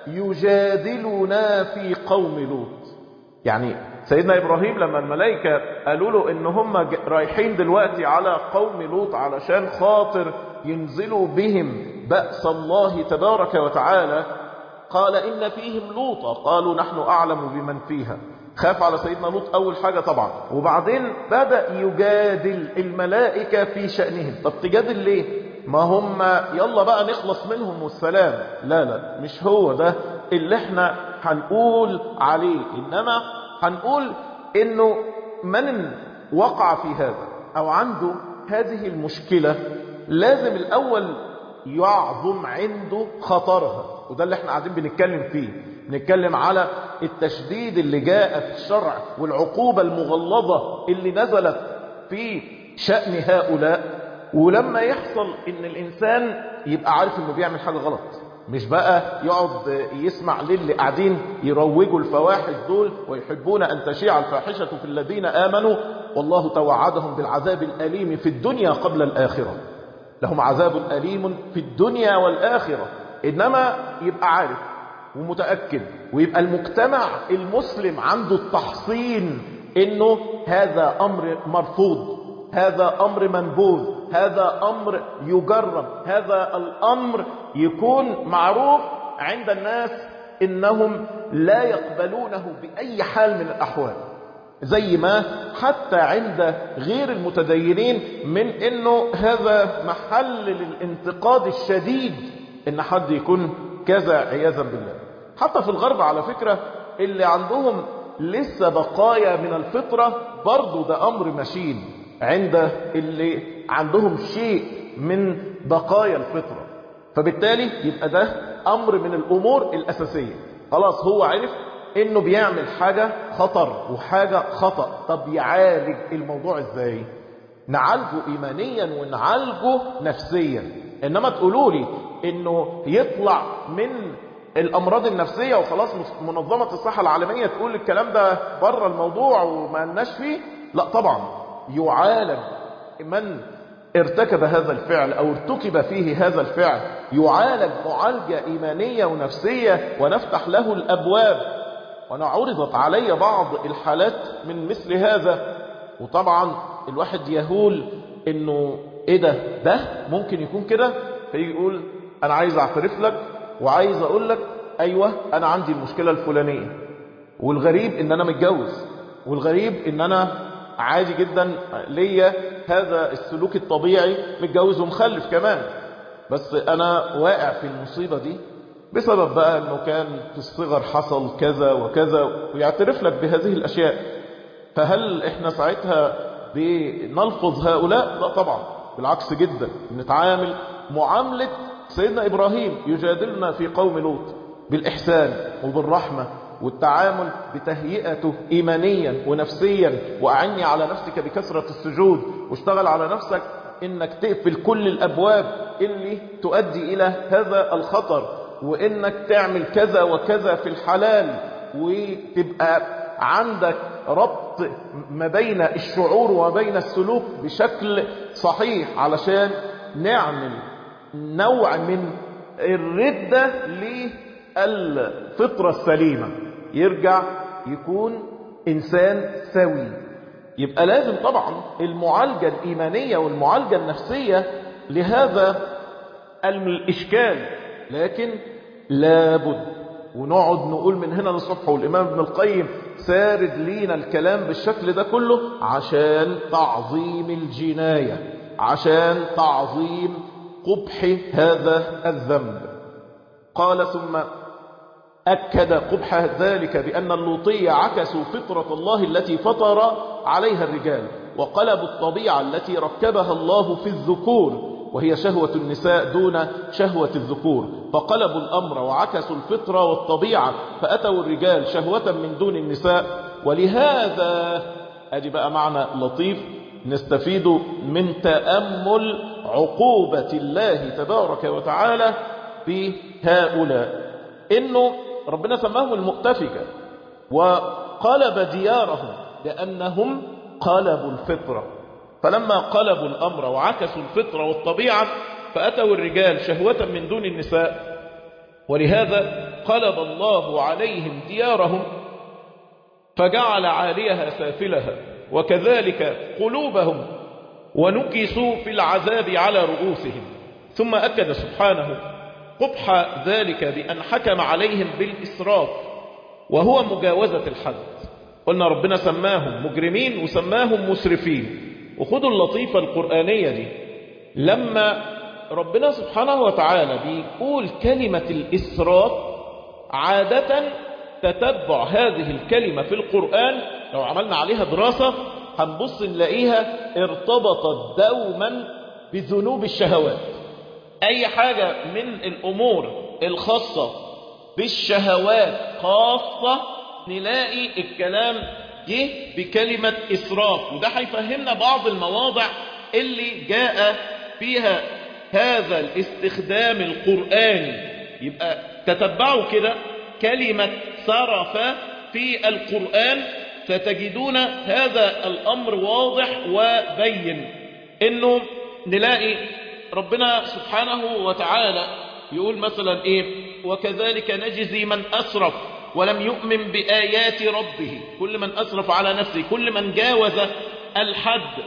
يجادلنا في قوم لوط. يعني سيدنا إبراهيم لما الملائكة قالوا له إن هم رايحين دلوقتي على قوم لوط علشان خاطر ينزلوا بهم بأس الله تبارك وتعالى، قال إن فيهم لوطا، قالوا نحن أعلم بمن فيها. خاف على سيدنا لوط أول حاجة طبعا، وبعدين بدأ يجادل الملائكة في شأنهم. طب تجادل ليه؟ ما هم يلا بقى نخلص منهم والسلام. لا لا، مش هو ده اللي احنا هنقول عليه، إنما هنقول إنه من وقع في هذا أو عنده هذه المشكلة لازم الأول يعظم عنده خطرها. وده اللي احنا قاعدين بنتكلم فيه، بنتكلم على التشديد اللي جاء في الشرع والعقوبة المغلظة اللي نزلت في شأن هؤلاء. ولما يحصل ان الانسان يبقى عارف انه بيعمل حاجة غلط، مش بقى يقعد يسمع للي قاعدين يروجوا الفواحش دول ويحبون ان تشيع الفاحشة في الذين آمنوا والله توعدهم بالعذاب الأليم في الدنيا قبل الآخرة، لهم عذاب أليم في الدنيا والآخرة. إنما يبقى عارف ومتأكد، ويبقى المجتمع المسلم عنده التحصين انه هذا امر مرفوض، هذا امر منبوذ، هذا امر يجرم، هذا الامر يكون معروف عند الناس انهم لا يقبلونه بأي حال من الاحوال. زي ما حتى عند غير المتدينين من انه هذا محل للانتقاد الشديد ان حد يكون كذا عياذا بالله. حتى في الغرب على فكرة اللي عندهم لسه بقايا من الفطرة برضو ده امر مشين عند اللي عندهم شيء من بقايا الفطرة. فبالتالي يبقى ده امر من الامور الاساسية. خلاص هو عرف انه بيعمل حاجة خطر وحاجة خطأ، طب يعالج الموضوع ازاي؟ نعالجه ايمانيا ونعالجه نفسيا. انما تقولوا لي انه يطلع من الامراض النفسية وخلاص منظمة الصحة العالمية تقول الكلام ده بره الموضوع وما لناش فيه، لا طبعا يعالج من ارتكب هذا الفعل او ارتكب فيه هذا الفعل، يعالج معالجة ايمانية ونفسية ونفتح له الابواب. وانا عرضت علي بعض الحالات من مثل هذا، وطبعا الواحد يهول انه ايه ده ده ممكن يكون كده، فيجي يقول انا عايز اعترف لك وعايز اقول لك ايوه انا عندي المشكلة الفلانية، والغريب ان انا متجوز، والغريب ان انا عادي جدا ليا هذا السلوك الطبيعي، متجوز ومخلف كمان، بس انا واقع في المصيبة دي بسبب بقى انه كان في الصغر حصل كذا وكذا، ويعترف لك بهذه الاشياء. فهل احنا ساعتها بنلفظ هؤلاء؟ لا طبعا، بالعكس جدا، نتعامل معاملة سيدنا ابراهيم يجادلنا في قوم لوط بالاحسان وبالرحمة والتعامل بتهيئته ايمانيا ونفسيا، واعني على نفسك بكثرة السجود، واشتغل على نفسك انك تقفل كل الابواب اللي تؤدي الى هذا الخطر، وانك تعمل كذا وكذا في الحلال، وتبقى عندك ربط ما بين الشعور وما بين السلوك بشكل صحيح علشان نعمل نوع من الردة للفطرة السليمة، يرجع يكون إنسان سوي. يبقى لازم طبعا المعالجة الإيمانية والمعالجة النفسية لهذا الإشكال، لكن لابد ونقعد نقول من هنا للصبح، والإمام ابن القيم سارد لينا الكلام بالشكل ده كله عشان تعظيم الجناية، عشان تعظيم قبح هذا الذنب. قال ثم أكد قبح ذلك بأن اللوطية عكسوا فطرة الله التي فطر عليها الرجال، وقلبوا الطبيعة التي ركبها الله في الذكور وهي شهوة النساء دون شهوة الذكور، فقلبوا الأمر وعكسوا الفطرة والطبيعة فأتوا الرجال شهوة من دون النساء. ولهذا أدي بقى معنى لطيف نستفيد من تأمل عقوبة الله تبارك وتعالى بهؤلاء، إنه ربنا سماهم المؤتفكة وقلب ديارهم لأنهم قلبوا الفطرة، فلما قلبوا الأمر وعكسوا الفطرة والطبيعة فأتوا الرجال شهوة من دون النساء. ولهذا قلب الله عليهم ديارهم فجعل عاليها سافلها، وكذلك قلوبهم ونكسوا في العذاب على رؤوسهم. ثم أكد سبحانه قبح ذلك بأن حكم عليهم بالإسراف وهو مجاوزة الحد. قلنا ربنا سماهم مجرمين وسماهم مسرفين. وخذوا اللطيفة القرآنية دي، لما ربنا سبحانه وتعالى بيقول كلمة الإسراف، عادة تتبع هذه الكلمة في القرآن لو عملنا عليها دراسة هنبص نلاقيها ارتبطت دوما بذنوب الشهوات. أي حاجة من الأمور الخاصة بالشهوات خاصة نلاقي الكلام جه بكلمة إسراف، وده هيفهمنا بعض المواضع اللي جاء فيها هذا الاستخدام القرآني. يبقى تتبعوا كده كلمة سرف في القرآن ستجدون هذا الأمر واضح وبين. إنه نلاقي ربنا سبحانه وتعالى يقول مثلا إيه: وكذلك نجزي من أسرف ولم يؤمن بآيات ربه. كل من أسرف على نفسه، كل من جاوز الحد.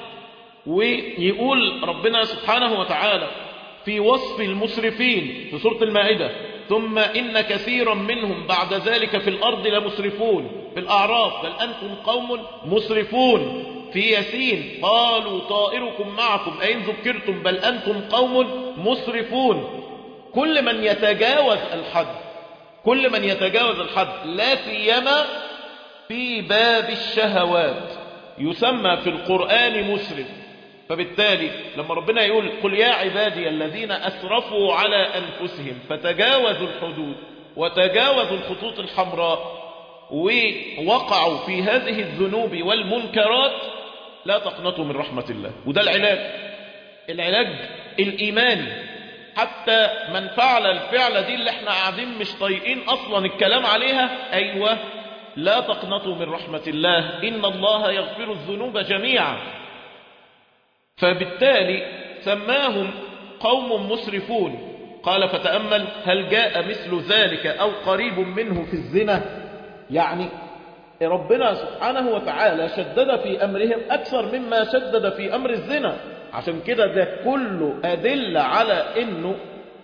ويقول ربنا سبحانه وتعالى في وصف المسرفين في سورة المائدة: ثم إن كثيرا منهم بعد ذلك في الأرض لمسرفون. في الأعراف: بل أنتم قوم مسرفون. في ياسين: قالوا طائركم معكم أئن ذكرتم بل أنتم قوم مسرفون. كل من يتجاوز الحد، كل من يتجاوز الحد، لا سيما في باب الشهوات، يسمى في القرآن مسرف. فبالتالي لما ربنا يقول: قل يا عبادي الذين أسرفوا على أنفسهم فتجاوزوا الحدود وتجاوزوا الخطوط الحمراء ووقعوا في هذه الذنوب والمنكرات، لا تقنطوا من رحمة الله. وده العلاج، العلاج الإيماني. حتى من فعل الفعل دي اللي احنا قاعدين مش طايقين أصلا الكلام عليها، أيوة، لا تقنطوا من رحمة الله إن الله يغفر الذنوب جميعا. فبالتالي سماهم قوم مسرفون. قال: فتأمل هل جاء مثل ذلك أو قريب منه في الزنا. يعني ربنا سبحانه وتعالى شدد في أمرهم أكثر مما شدد في أمر الزنا. عشان كده ده كله أدل على أنه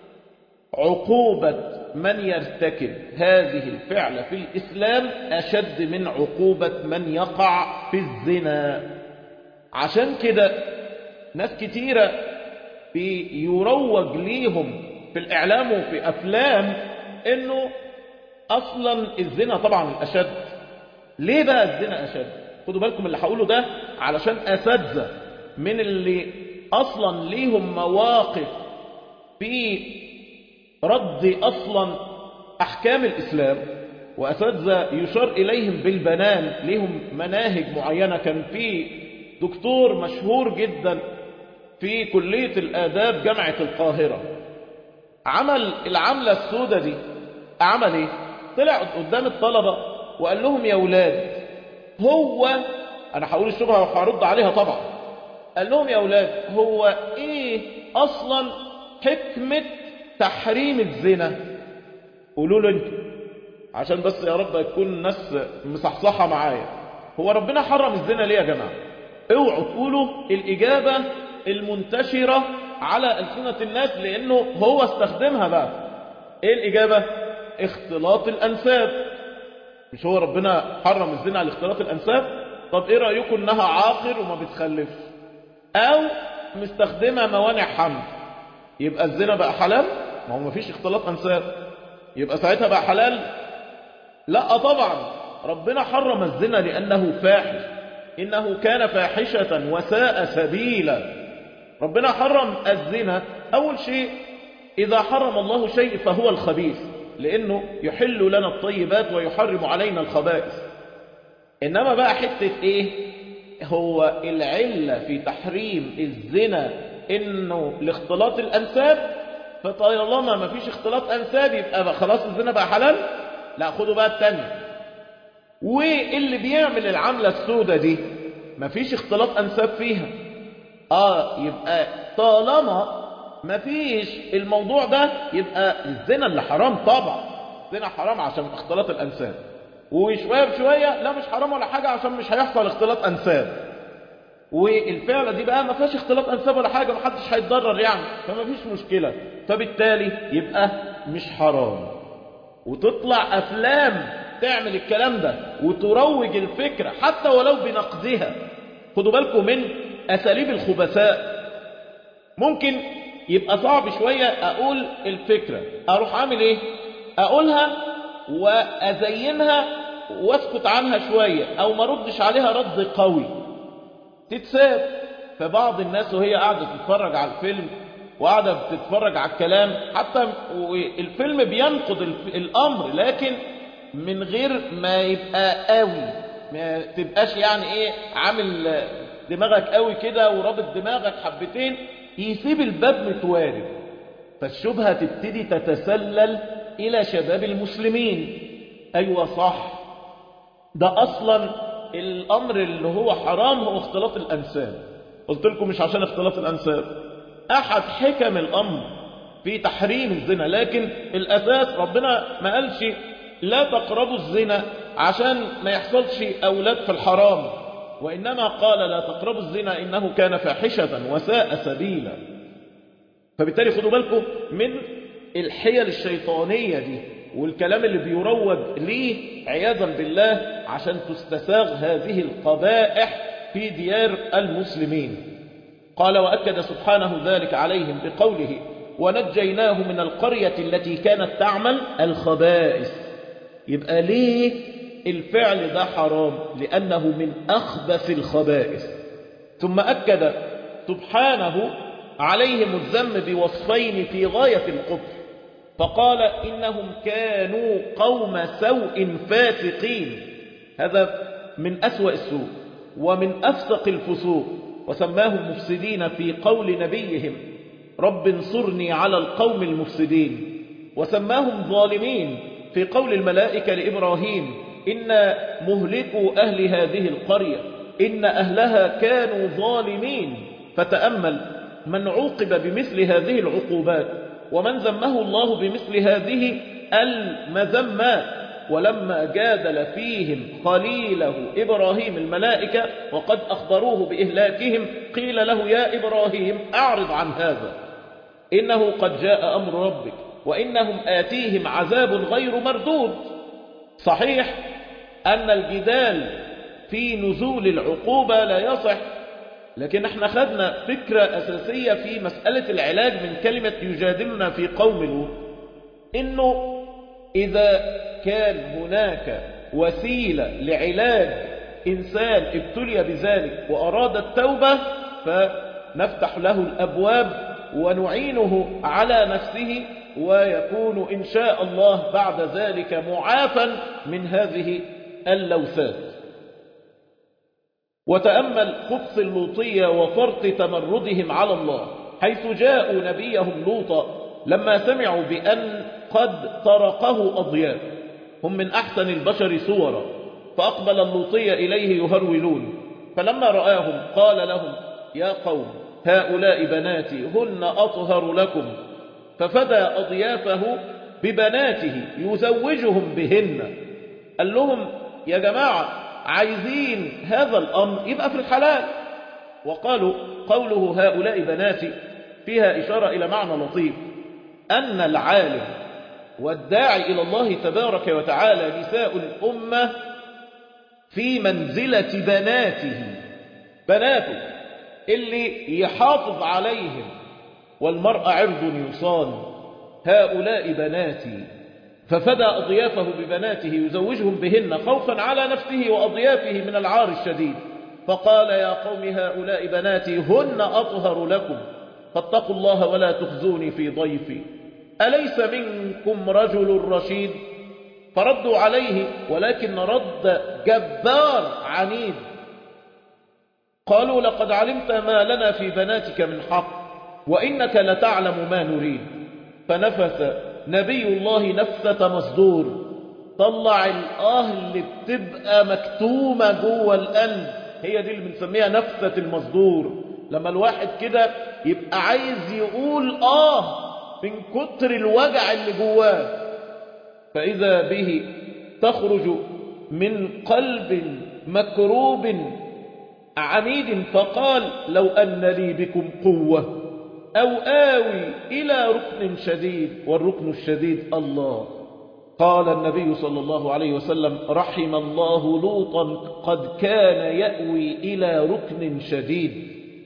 عقوبة من يرتكب هذه الفعل في الإسلام أشد من عقوبة من يقع في الزنا. عشان كده ناس كتيرة بيروج ليهم في الإعلام وفي أفلام إنه أصلا الزنا طبعا الأشد. ليه بقى الزنا أشد؟ خدوا بالكم اللي هقوله ده علشان أساتذة من اللي أصلا ليهم مواقف في رد أصلا أحكام الإسلام، وأساتذة يشار إليهم بالبنان، ليهم مناهج معينة. كان في دكتور مشهور جدا في كلية الآداب جامعة القاهرة عمل العملة السوداء دي. عمل ايه؟ طلع قدام الطلبة وقال لهم: يا ولاد، هو انا هقول الشبهة وهرد عليها طبعا. قال لهم: يا ولاد، هو ايه اصلا حكمة تحريم الزنا؟ قولوا له انتوا، عشان بس يا رب يكون الناس مصحصحة معايا. هو ربنا حرم الزنا ليه يا جماعة؟ اوعوا تقولوا الإجابة المنتشرة على ألسنة الناس، لأنه هو استخدمها بقى. ايه الإجابة؟ اختلاط الأنساب. مش هو ربنا حرم الزنا على اختلاط الأنساب؟ طب ايه رأيكم انها عاقر وما بتخلفش، او مستخدمة موانع حمل؟ يبقى الزنا بقى حلال؟ ما هو مفيش اختلاط أنساب، يبقى ساعتها بقى حلال؟ لا طبعا، ربنا حرم الزنا لأنه فاحش، إنه كان فاحشة وساء سبيلا. ربنا حرم الزنا. أول شيء، إذا حرم الله شيء فهو الخبيث، لأنه يحل لنا الطيبات ويحرم علينا الخبائث. إنما بقى حتة إيه؟ هو العلة في تحريم الزنا إنه لاختلاط الأنساب، فطالما ما فيش اختلاط أنساب يبقى بقى خلاص الزنا بقى حلال؟ لا، خدوا بقى التانية. واللي بيعمل العملة السوداء دي ما فيش اختلاط أنساب فيها، آه يبقى طالما ما فيش الموضوع ده يبقى الزنا اللي حرام. طبعا الزنا حرام عشان اختلاط الأنساب، وشوية بشوية لا مش حرام ولا حاجة عشان مش هيحصل اختلاط أنساب. والفعلة دي بقى ما فيهاش اختلاط أنساب ولا حاجة، محدش هيتضرر يعني، فما فيش مشكلة، فبالتالي يبقى مش حرام. وتطلع أفلام تعمل الكلام ده وتروج الفكرة حتى ولو بنقدها. خدوا بالكم من أساليب الخبثاء. ممكن يبقى صعب شوية أقول الفكرة، أروح أعمل إيه؟ أقولها وأزينها واسكت عنها شوية، أو ما ردش عليها رد قوي تتساب. فبعض الناس وهي قاعدة تتفرج على الفيلم وقاعدة بتتفرج على الكلام، حتى الفيلم بينقض الأمر لكن من غير ما يبقى قوي، ما تبقاش يعني ايه عامل دماغك قوي كده ورابط دماغك حبتين، يسيب الباب متوارب. فالشبهة تبتدي تتسلل إلى شباب المسلمين. أيوة صح، ده أصلا الأمر اللي هو حرام هو اختلاط الأنساب. قلت لكم مش عشان اختلاط الأنساب، أحد حكم الأمر في تحريم الزنا، لكن الأساس ربنا ما قالش لا تقربوا الزنا عشان ما يحصلش أولاد في الحرام، وإنما قال لا تقربوا الزنا إنه كان فاحشة وساء سبيلا. فبالتالي خدوا بالكم من الحيل الشيطانية دي والكلام اللي بيروج ليه عياذا بالله عشان تستساغ هذه القبائح في ديار المسلمين. قال وأكد سبحانه ذلك عليهم بقوله ونجيناه من القرية التي كانت تعمل الخبائث. يبقى ليه الفعل ده حرام؟ لأنه من أخبث الخبائث. ثم أكد سبحانه عليهم الذم بوصفين في غاية القبح، فقال إنهم كانوا قوم سوء فاسقين، هذا من أسوأ السوء ومن أفسق الفسوق، وسماهم مفسدين في قول نبيهم رب انصرني على القوم المفسدين، وسماهم ظالمين في قول الملائكة لإبراهيم إن مهلكوا أهل هذه القرية إن أهلها كانوا ظالمين. فتأمل من عوقب بمثل هذه العقوبات ومن ذمه الله بمثل هذه المذمات، ولما جادل فيهم خليله إبراهيم الملائكة وقد أخبروه بإهلاكهم قيل له يا إبراهيم أعرض عن هذا إنه قد جاء أمر ربك وإنهم آتيهم عذاب غير مردود. صحيح أن الجدال في نزول العقوبة لا يصح، لكن احنا خدنا فكرة أساسية في مسألة العلاج من كلمة يجادلنا في قوم لوط، إنه إذا كان هناك وسيلة لعلاج إنسان ابتلي بذلك وأراد التوبة فنفتح له الأبواب ونعينه على نفسه، ويكون إن شاء الله بعد ذلك معافا من هذه اللوثات. وتأمل خبث اللوطية وفرط تمردهم على الله، حيث جاءوا نبيهم لوطا لما سمعوا بأن قد طرقه أضياف هم من أحسن البشر صورا، فأقبل اللوطية إليه يهرولون، فلما رآهم قال لهم يا قوم هؤلاء بناتي هن أطهر لكم، ففدى أضيافه ببناته يزوجهم بهن. قال لهم يا جماعة عايزين هذا الأمر يبقى في الحلال. وقالوا قوله هؤلاء بناتي فيها إشارة إلى معنى لطيف، أن العالم والداعي إلى الله تبارك وتعالى نساء الأمة في منزلة بناته، بناته اللي يحافظ عليهم، والمرأة عرض يصان، هؤلاء بناتي، ففدى أضيافه ببناته يزوجهم بهن خوفا على نفسه وأضيافه من العار الشديد، فقال يا قوم هؤلاء بناتي هن أطهر لكم فاتقوا الله ولا تخزوني في ضيفي أليس منكم رجل رشيد؟ فردوا عليه ولكن رد جبار عنيد، قالوا لقد علمت ما لنا في بناتك من حق وإنك لتعلم ما نريد. فنفث نبي الله نفثة مصدور، طلع الآه اللي بتبقى مكتومة جوه القلب، هي دي اللي بنسميها نفثة المصدور، لما الواحد كده يبقى عايز يقول آه من كتر الوجع اللي جواه، فإذا به تخرج من قلب مكروب عميد، فقال لو أن لي بكم قوة أو آوي إلى ركن شديد، والركن الشديد الله. قال النبي صلى الله عليه وسلم رحم الله لوطا قد كان يأوي إلى ركن شديد،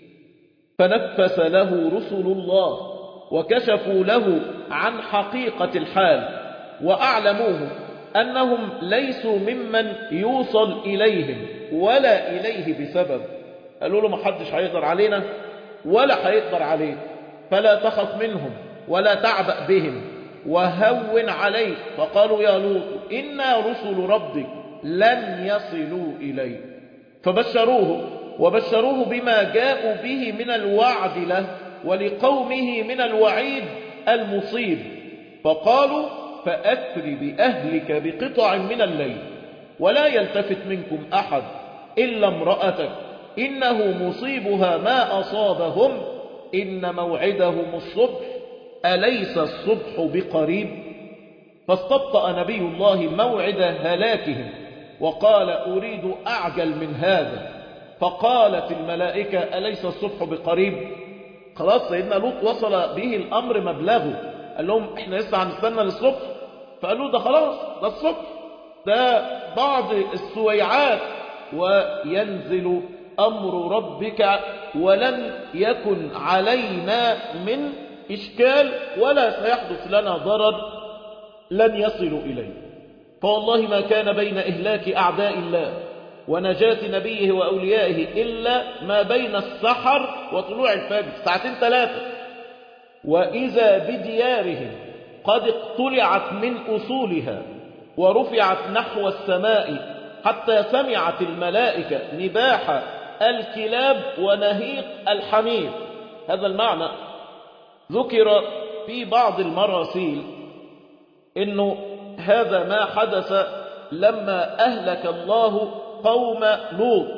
فنفس له رسل الله وكشفوا له عن حقيقة الحال وأعلموه أنهم ليسوا ممن يوصل إليهم ولا إليه بسبب. قالوا له ما حدش هيقدر علينا ولا هيقدر عليه، فلا تخف منهم ولا تعبأ بهم وهون عليك. فقالوا يا لوط إنا رسل ربك لن يصلوا إليك، فبشروه وبشروه بما جاءوا به من الوعد له ولقومه من الوعيد المصيب. فقالوا فأسر بأهلك بقطع من الليل ولا يلتفت منكم أحد إلا امرأتك إنه مصيبها ما أصابهم إن موعدهم الصبح أليس الصبح بقريب. فاستبطأ نبي الله موعد هلاكهم وقال أريد أعجل من هذا. فقالت الملائكة أليس الصبح بقريب؟ خلاص سيدنا لوط وصل به الأمر مبلغه، قال لهم احنا لسه هنستنى للصبح؟ فقالوا ده خلاص ده الصبح، ده بعض السويعات وينزل أمر ربك ولن يكن علينا من إشكال ولا سيحدث لنا ضرر لن يصلوا إليه. فوالله ما كان بين إهلاك أعداء الله ونجاة نبيه وأوليائه إلا ما بين السحر وطلوع الفجر، ساعتين ثلاثة. وإذا بديارهم قد اقتلعت من أصولها ورفعت نحو السماء حتى سمعت الملائكة نباح الكلاب ونهيق الحمير. هذا المعنى ذكر في بعض المراسيل إنه هذا ما حدث لما أهلك الله قوم لوط،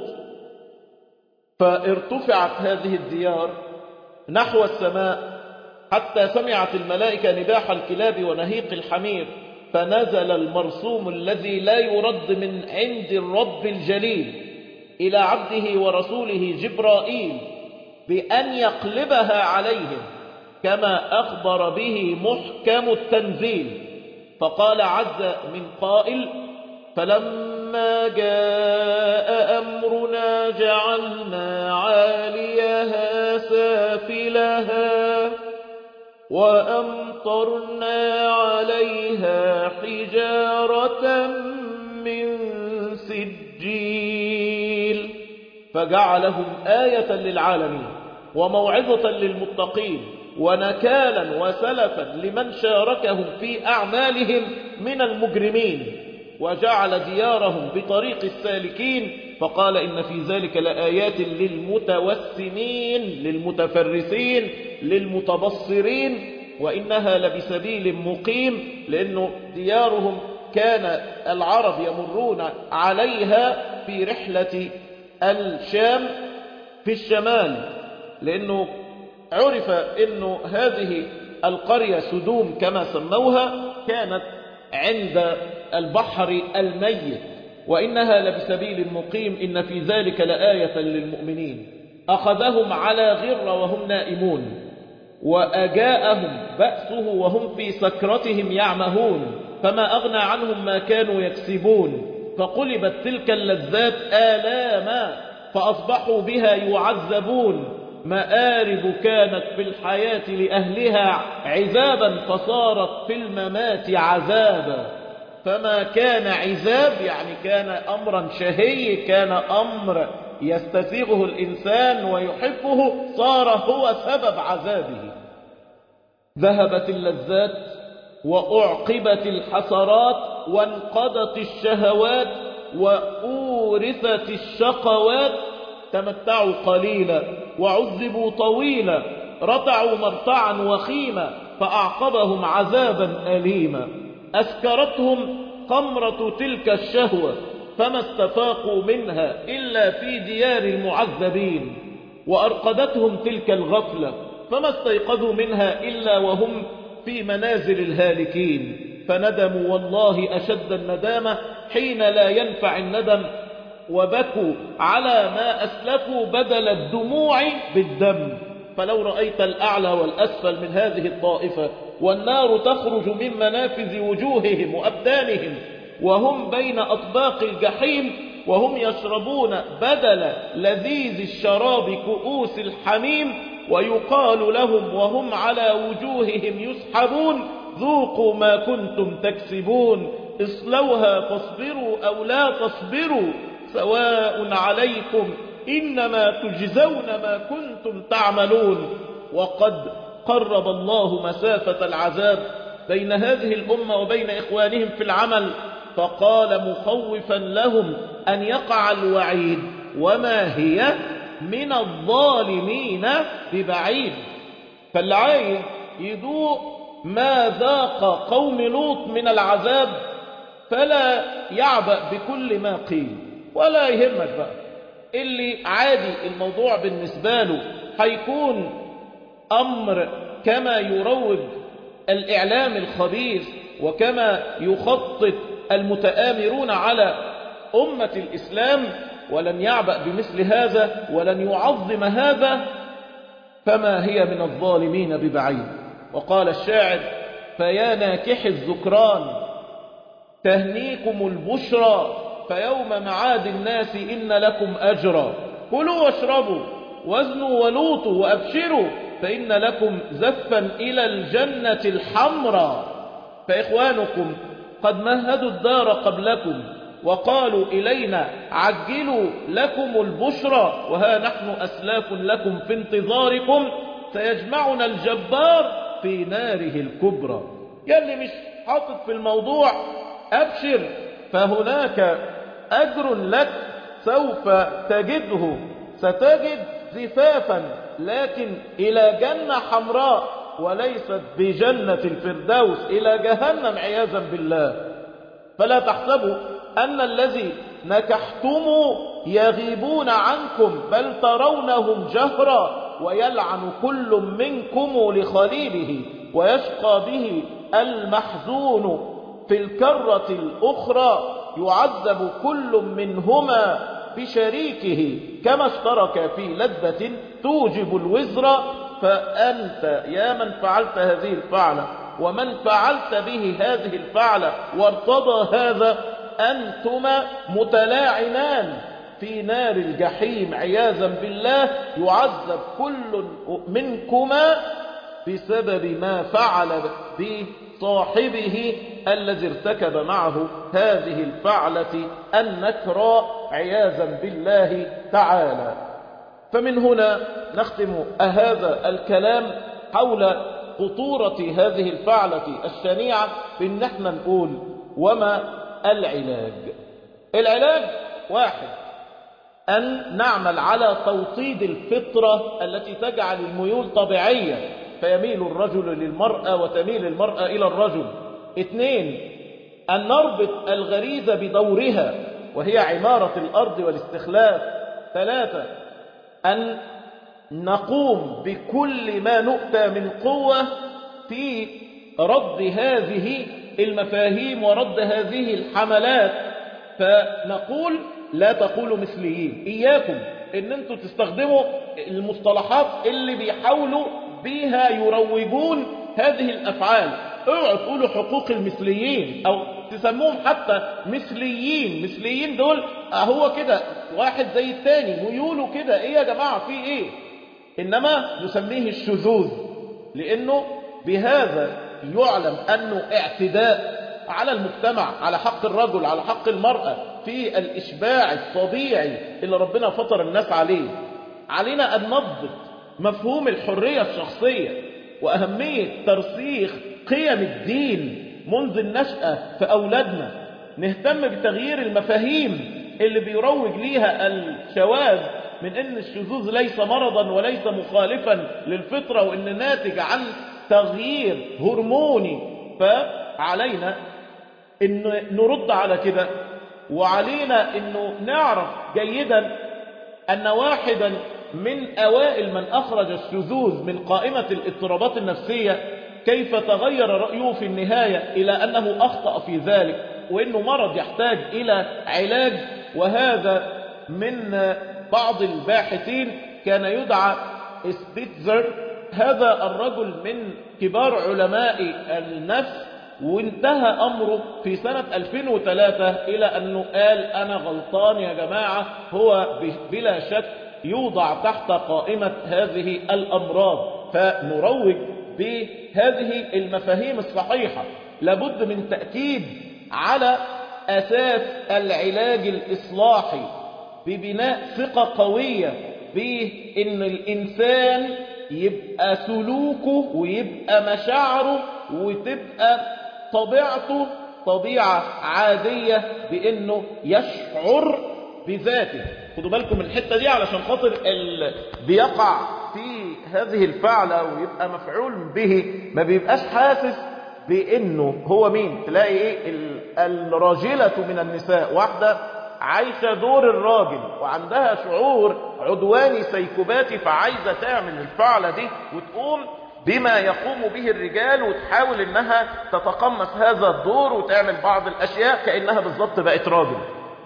فارتفعت هذه الديار نحو السماء حتى سمعت الملائكة نباح الكلاب ونهيق الحمير، فنزل المرسوم الذي لا يرد من عند الرب الجليل إلى عبده ورسوله جبرائيل بأن يقلبها عليهم كما أخبر به محكم التنزيل. فقال عز من قائل فلما جاء أمرنا جعلنا عاليها سافلها وأمطرنا عليها حجارة من سجيل فجعلهم آية للعالمين وموعظة للمتقين ونكالا وسلفا لمن شاركهم في أعمالهم من المجرمين، وجعل ديارهم بطريق السالكين. فقال إن في ذلك لآيات للمتوسمين للمتفرسين للمتبصرين وإنها لبسبيل مقيم، لأنه ديارهم كان العرب يمرون عليها في رحلة الشام في الشمال، لأنه عرف أنه هذه القرية سدوم كما سموها كانت عند البحر الميت، وإنها لبسبيل مقيم إن في ذلك لآية للمؤمنين. أخذهم على غر وهم نائمون وأجاءهم بأسه وهم في سكرتهم يعمهون فما أغنى عنهم ما كانوا يكسبون، فقلبت تلك اللذات آلاما فأصبحوا بها يعذبون. مآرب كانت في الحياة لأهلها عذابا فصارت في الممات عذابا. فما كان عذاب يعني كان أمرا شهي، كان أمر يستسيغه الإنسان ويحبه، صار هو سبب عذابه. ذهبت اللذات وأعقبت الحسرات وانقضت الشهوات وأورثت الشقوات. تمتعوا قليلا وعذبوا طويلا، رتعوا مرتعا وخيما فأعقبهم عذابا أليما. أسكرتهم خمرة تلك الشهوة فما استفاقوا منها إلا في ديار المعذبين، وأرقدتهم تلك الغفلة فما استيقظوا منها إلا وهم في منازل الهالكين. فندموا والله أشد الندامة حين لا ينفع الندم، وبكوا على ما أسلفوا بدل الدموع بالدم. فلو رأيت الأعلى والأسفل من هذه الطائفة والنار تخرج من منافذ وجوههم وأبدانهم وهم بين أطباق الجحيم وهم يشربون بدل لذيذ الشراب كؤوس الحميم، ويقال لهم وهم على وجوههم يسحبون ذوقوا ما كنتم تكسبون اصلوها فاصبروا أو لا تصبروا سواء عليكم إنما تجزون ما كنتم تعملون. وقد قرب الله مسافة العذاب بين هذه الأمة وبين إخوانهم في العمل، فقال مخوفا لهم أن يقع الوعيد وما هي من الظالمين ببعيد. فاللي عايز يذوق ما ذاق قوم لوط من العذاب فلا يعبأ بكل ما قيل ولا يهمك بقى. اللي عادي الموضوع بالنسبة له هيكون أمر كما يروج الإعلام الخبيث وكما يخطط المتآمرون على أمة الإسلام، ولن يعبأ بمثل هذا ولن يعظم هذا، فما هي من الظالمين ببعيد. وقال الشاعر: فيا ناكح الذكران تهنيكم البشرى، فيوم معاد الناس إن لكم أجرا، كلوا واشربوا وازنوا ولوطوا وأبشروا، فإن لكم زفا إلى الجنة الحمراء، فإخوانكم قد مهدوا الدار قبلكم وقالوا إلينا عجلوا لكم البشرى، وها نحن أسلاف لكم في انتظاركم، سيجمعنا الجبار في ناره الكبرى. يلي مش حاطط في الموضوع أبشر، فهناك أجر لك سوف تجده، ستجد زفافا لكن إلى جنة حمراء وليست بجنة الفردوس، إلى جهنم عياذا بالله. فلا تحسبوا أن الذي نكحتم يغيبون عنكم، بل ترونهم جهرا، ويلعن كل منكم لخليله، ويشقى به المحزون في الكرة الأخرى، يعذب كل منهما بشريكه كما اشترك في لذة توجب الوزر. فأنت يا من فعلت هذه الفعلة ومن فعلت به هذه الفعلة وارتضى هذا، أنتما متلاعنان في نار الجحيم عياذا بالله، يعذب كل منكما بسبب ما فعل بصاحبه الذي ارتكب معه هذه الفعلة النكراء عياذا بالله تعالى. فمن هنا نختم هذا الكلام حول خطورة هذه الفعلة الشنيعة بأن احنا نقول: وما العلاج؟ العلاج واحد، أن نعمل على توطيد الفطرة التي تجعل الميول طبيعية، فيميل الرجل للمرأة وتميل المرأة إلى الرجل. اثنين، أن نربط الغريزة بدورها وهي عمارة الأرض والاستخلاف. ثلاثة، أن نقوم بكل ما نؤتى من قوة في رد هذه المفاهيم ورد هذه الحملات، فنقول: لا تقولوا مثليين، إياكم إن أنتم تستخدموا المصطلحات اللي بيحاولوا بيها يروجون هذه الأفعال. اوعوا تقولوا حقوق المثليين أو تسموهم حتى مثليين. مثليين دول هو كده واحد زي التاني، ميوله كده، ايه يا جماعة في ايه؟ انما نسميه الشذوذ، لانه بهذا يعلم انه اعتداء على المجتمع، على حق الرجل، على حق المرأة في الاشباع الطبيعي اللي ربنا فطر الناس عليه. علينا ان نضبط مفهوم الحرية الشخصية واهمية ترسيخ قيم الدين منذ النشأة في أولادنا. نهتم بتغيير المفاهيم اللي بيروج ليها الشواذ من أن الشذوذ ليس مرضا وليس مخالفا للفطرة وأن ناتج عن تغيير هرموني. فعلينا أن نرد على كده، وعلينا أنه نعرف جيدا أن واحدا من أوائل من أخرج الشذوذ من قائمة الاضطرابات النفسية كيف تغير رأيه في النهاية إلى أنه أخطأ في ذلك، وأنه مرض يحتاج إلى علاج. وهذا من بعض الباحثين كان يدعى سبيتزر. هذا الرجل من كبار علماء النفس، وانتهى أمره في سنة ألفين وثلاثة إلى أنه قال: أنا غلطان يا جماعة. هو بلا شك يوضع تحت قائمة هذه الأمراض. فنروج بهذه المفاهيم الصحيحة. لابد من تأكيد على أساس العلاج الإصلاحي ببناء ثقة قوية بأن الإنسان يبقى سلوكه ويبقى مشاعره وتبقى طبيعته طبيعة عادية بأنه يشعر بذاته. خدوا بالكم من الحتة دي علشان خاطر اللي بيقع في هذه الفعلة ويبقى مفعول به ما بيبقاش حاسس بأنه هو مين. تلاقي ايه الراجلة من النساء، واحدة عايشة دور الراجل وعندها شعور عدواني سيكوباتي، فعايزة تعمل الفعلة دي وتقوم بما يقوم به الرجال وتحاول انها تتقمص هذا الدور وتعمل بعض الاشياء كأنها بالضبط بقت راجل.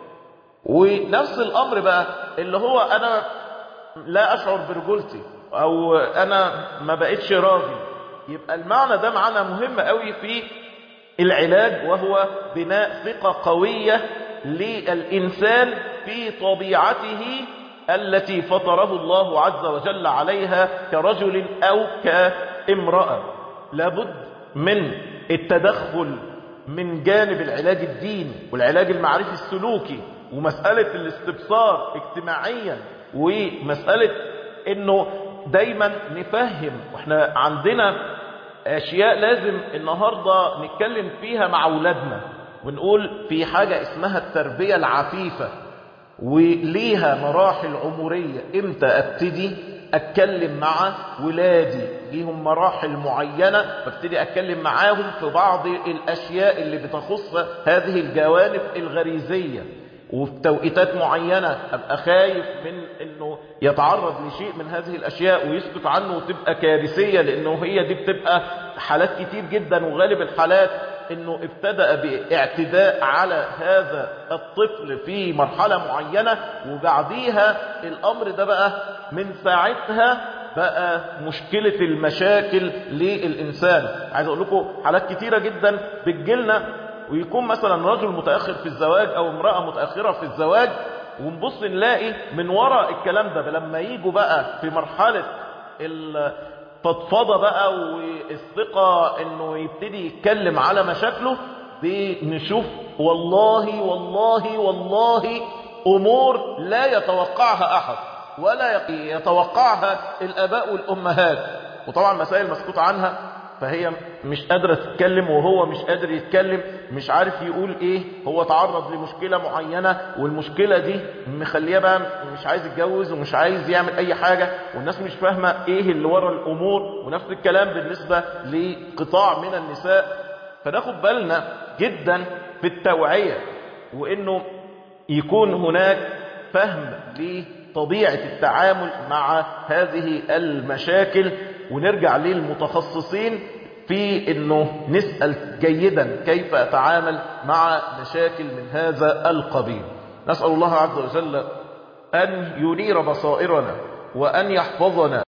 ونفس الامر بقى اللي هو انا لا اشعر برجولتي او انا ما بقتش راجل. يبقى المعنى ده معنى مهم قوي في العلاج، وهو بناء ثقة قوية للإنسان في طبيعته التي فطره الله عز وجل عليها كرجل أو كامرأة. لابد من التدخل من جانب العلاج الديني والعلاج المعرفي السلوكي ومسألة الاستبصار اجتماعيا، ومسألة انه دايما نفهم. واحنا عندنا اشياء لازم النهاردة نتكلم فيها مع اولادنا، ونقول في حاجة اسمها التربية العفيفة وليها مراحل عمرية. امتى ابتدي اتكلم مع ولادي؟ ليهم مراحل معينة ببتدي اتكلم معاهم في بعض الاشياء اللي بتخص هذه الجوانب الغريزية، وفي توقيتات معينة أبقى خايف من أنه يتعرض لشيء من هذه الأشياء ويسكت عنه وتبقى كارثية، لأنه هي دي بتبقى حالات كتير جدا، وغالب الحالات أنه ابتدأ باعتداء على هذا الطفل في مرحلة معينة، وبعديها الأمر ده بقى من ساعتها بقى مشكلة المشاكل للإنسان. عايز أقول لكم حالات كتيرة جدا بتجيلنا، ويكون مثلا رجل متأخر في الزواج أو امرأة متأخرة في الزواج، ونبص نلاقي من وراء الكلام ده لما يجوا بقى في مرحلة الفضفضة بقى والثقة انه يبتدي يتكلم على مشاكله، بنشوف والله والله والله امور لا يتوقعها احد ولا يتوقعها الاباء والامهات. وطبعا مسائل مسكوت عنها، فهي مش قادرة تتكلم وهو مش قادر يتكلم، مش عارف يقول ايه. هو تعرض لمشكلة معينة والمشكلة دي مخليه بقى مش عايز يتجوز ومش عايز يعمل اي حاجة، والناس مش فاهمة ايه اللي ورا الامور. ونفس الكلام بالنسبة لقطاع من النساء. فناخد بالنا جدا في التوعية، وانه يكون هناك فهم لطبيعة التعامل مع هذه المشاكل، ونرجع للمتخصصين في انه نسأل جيدا كيف اتعامل مع مشاكل من هذا القبيل. نسأل الله عز وجل ان ينير بصائرنا وان يحفظنا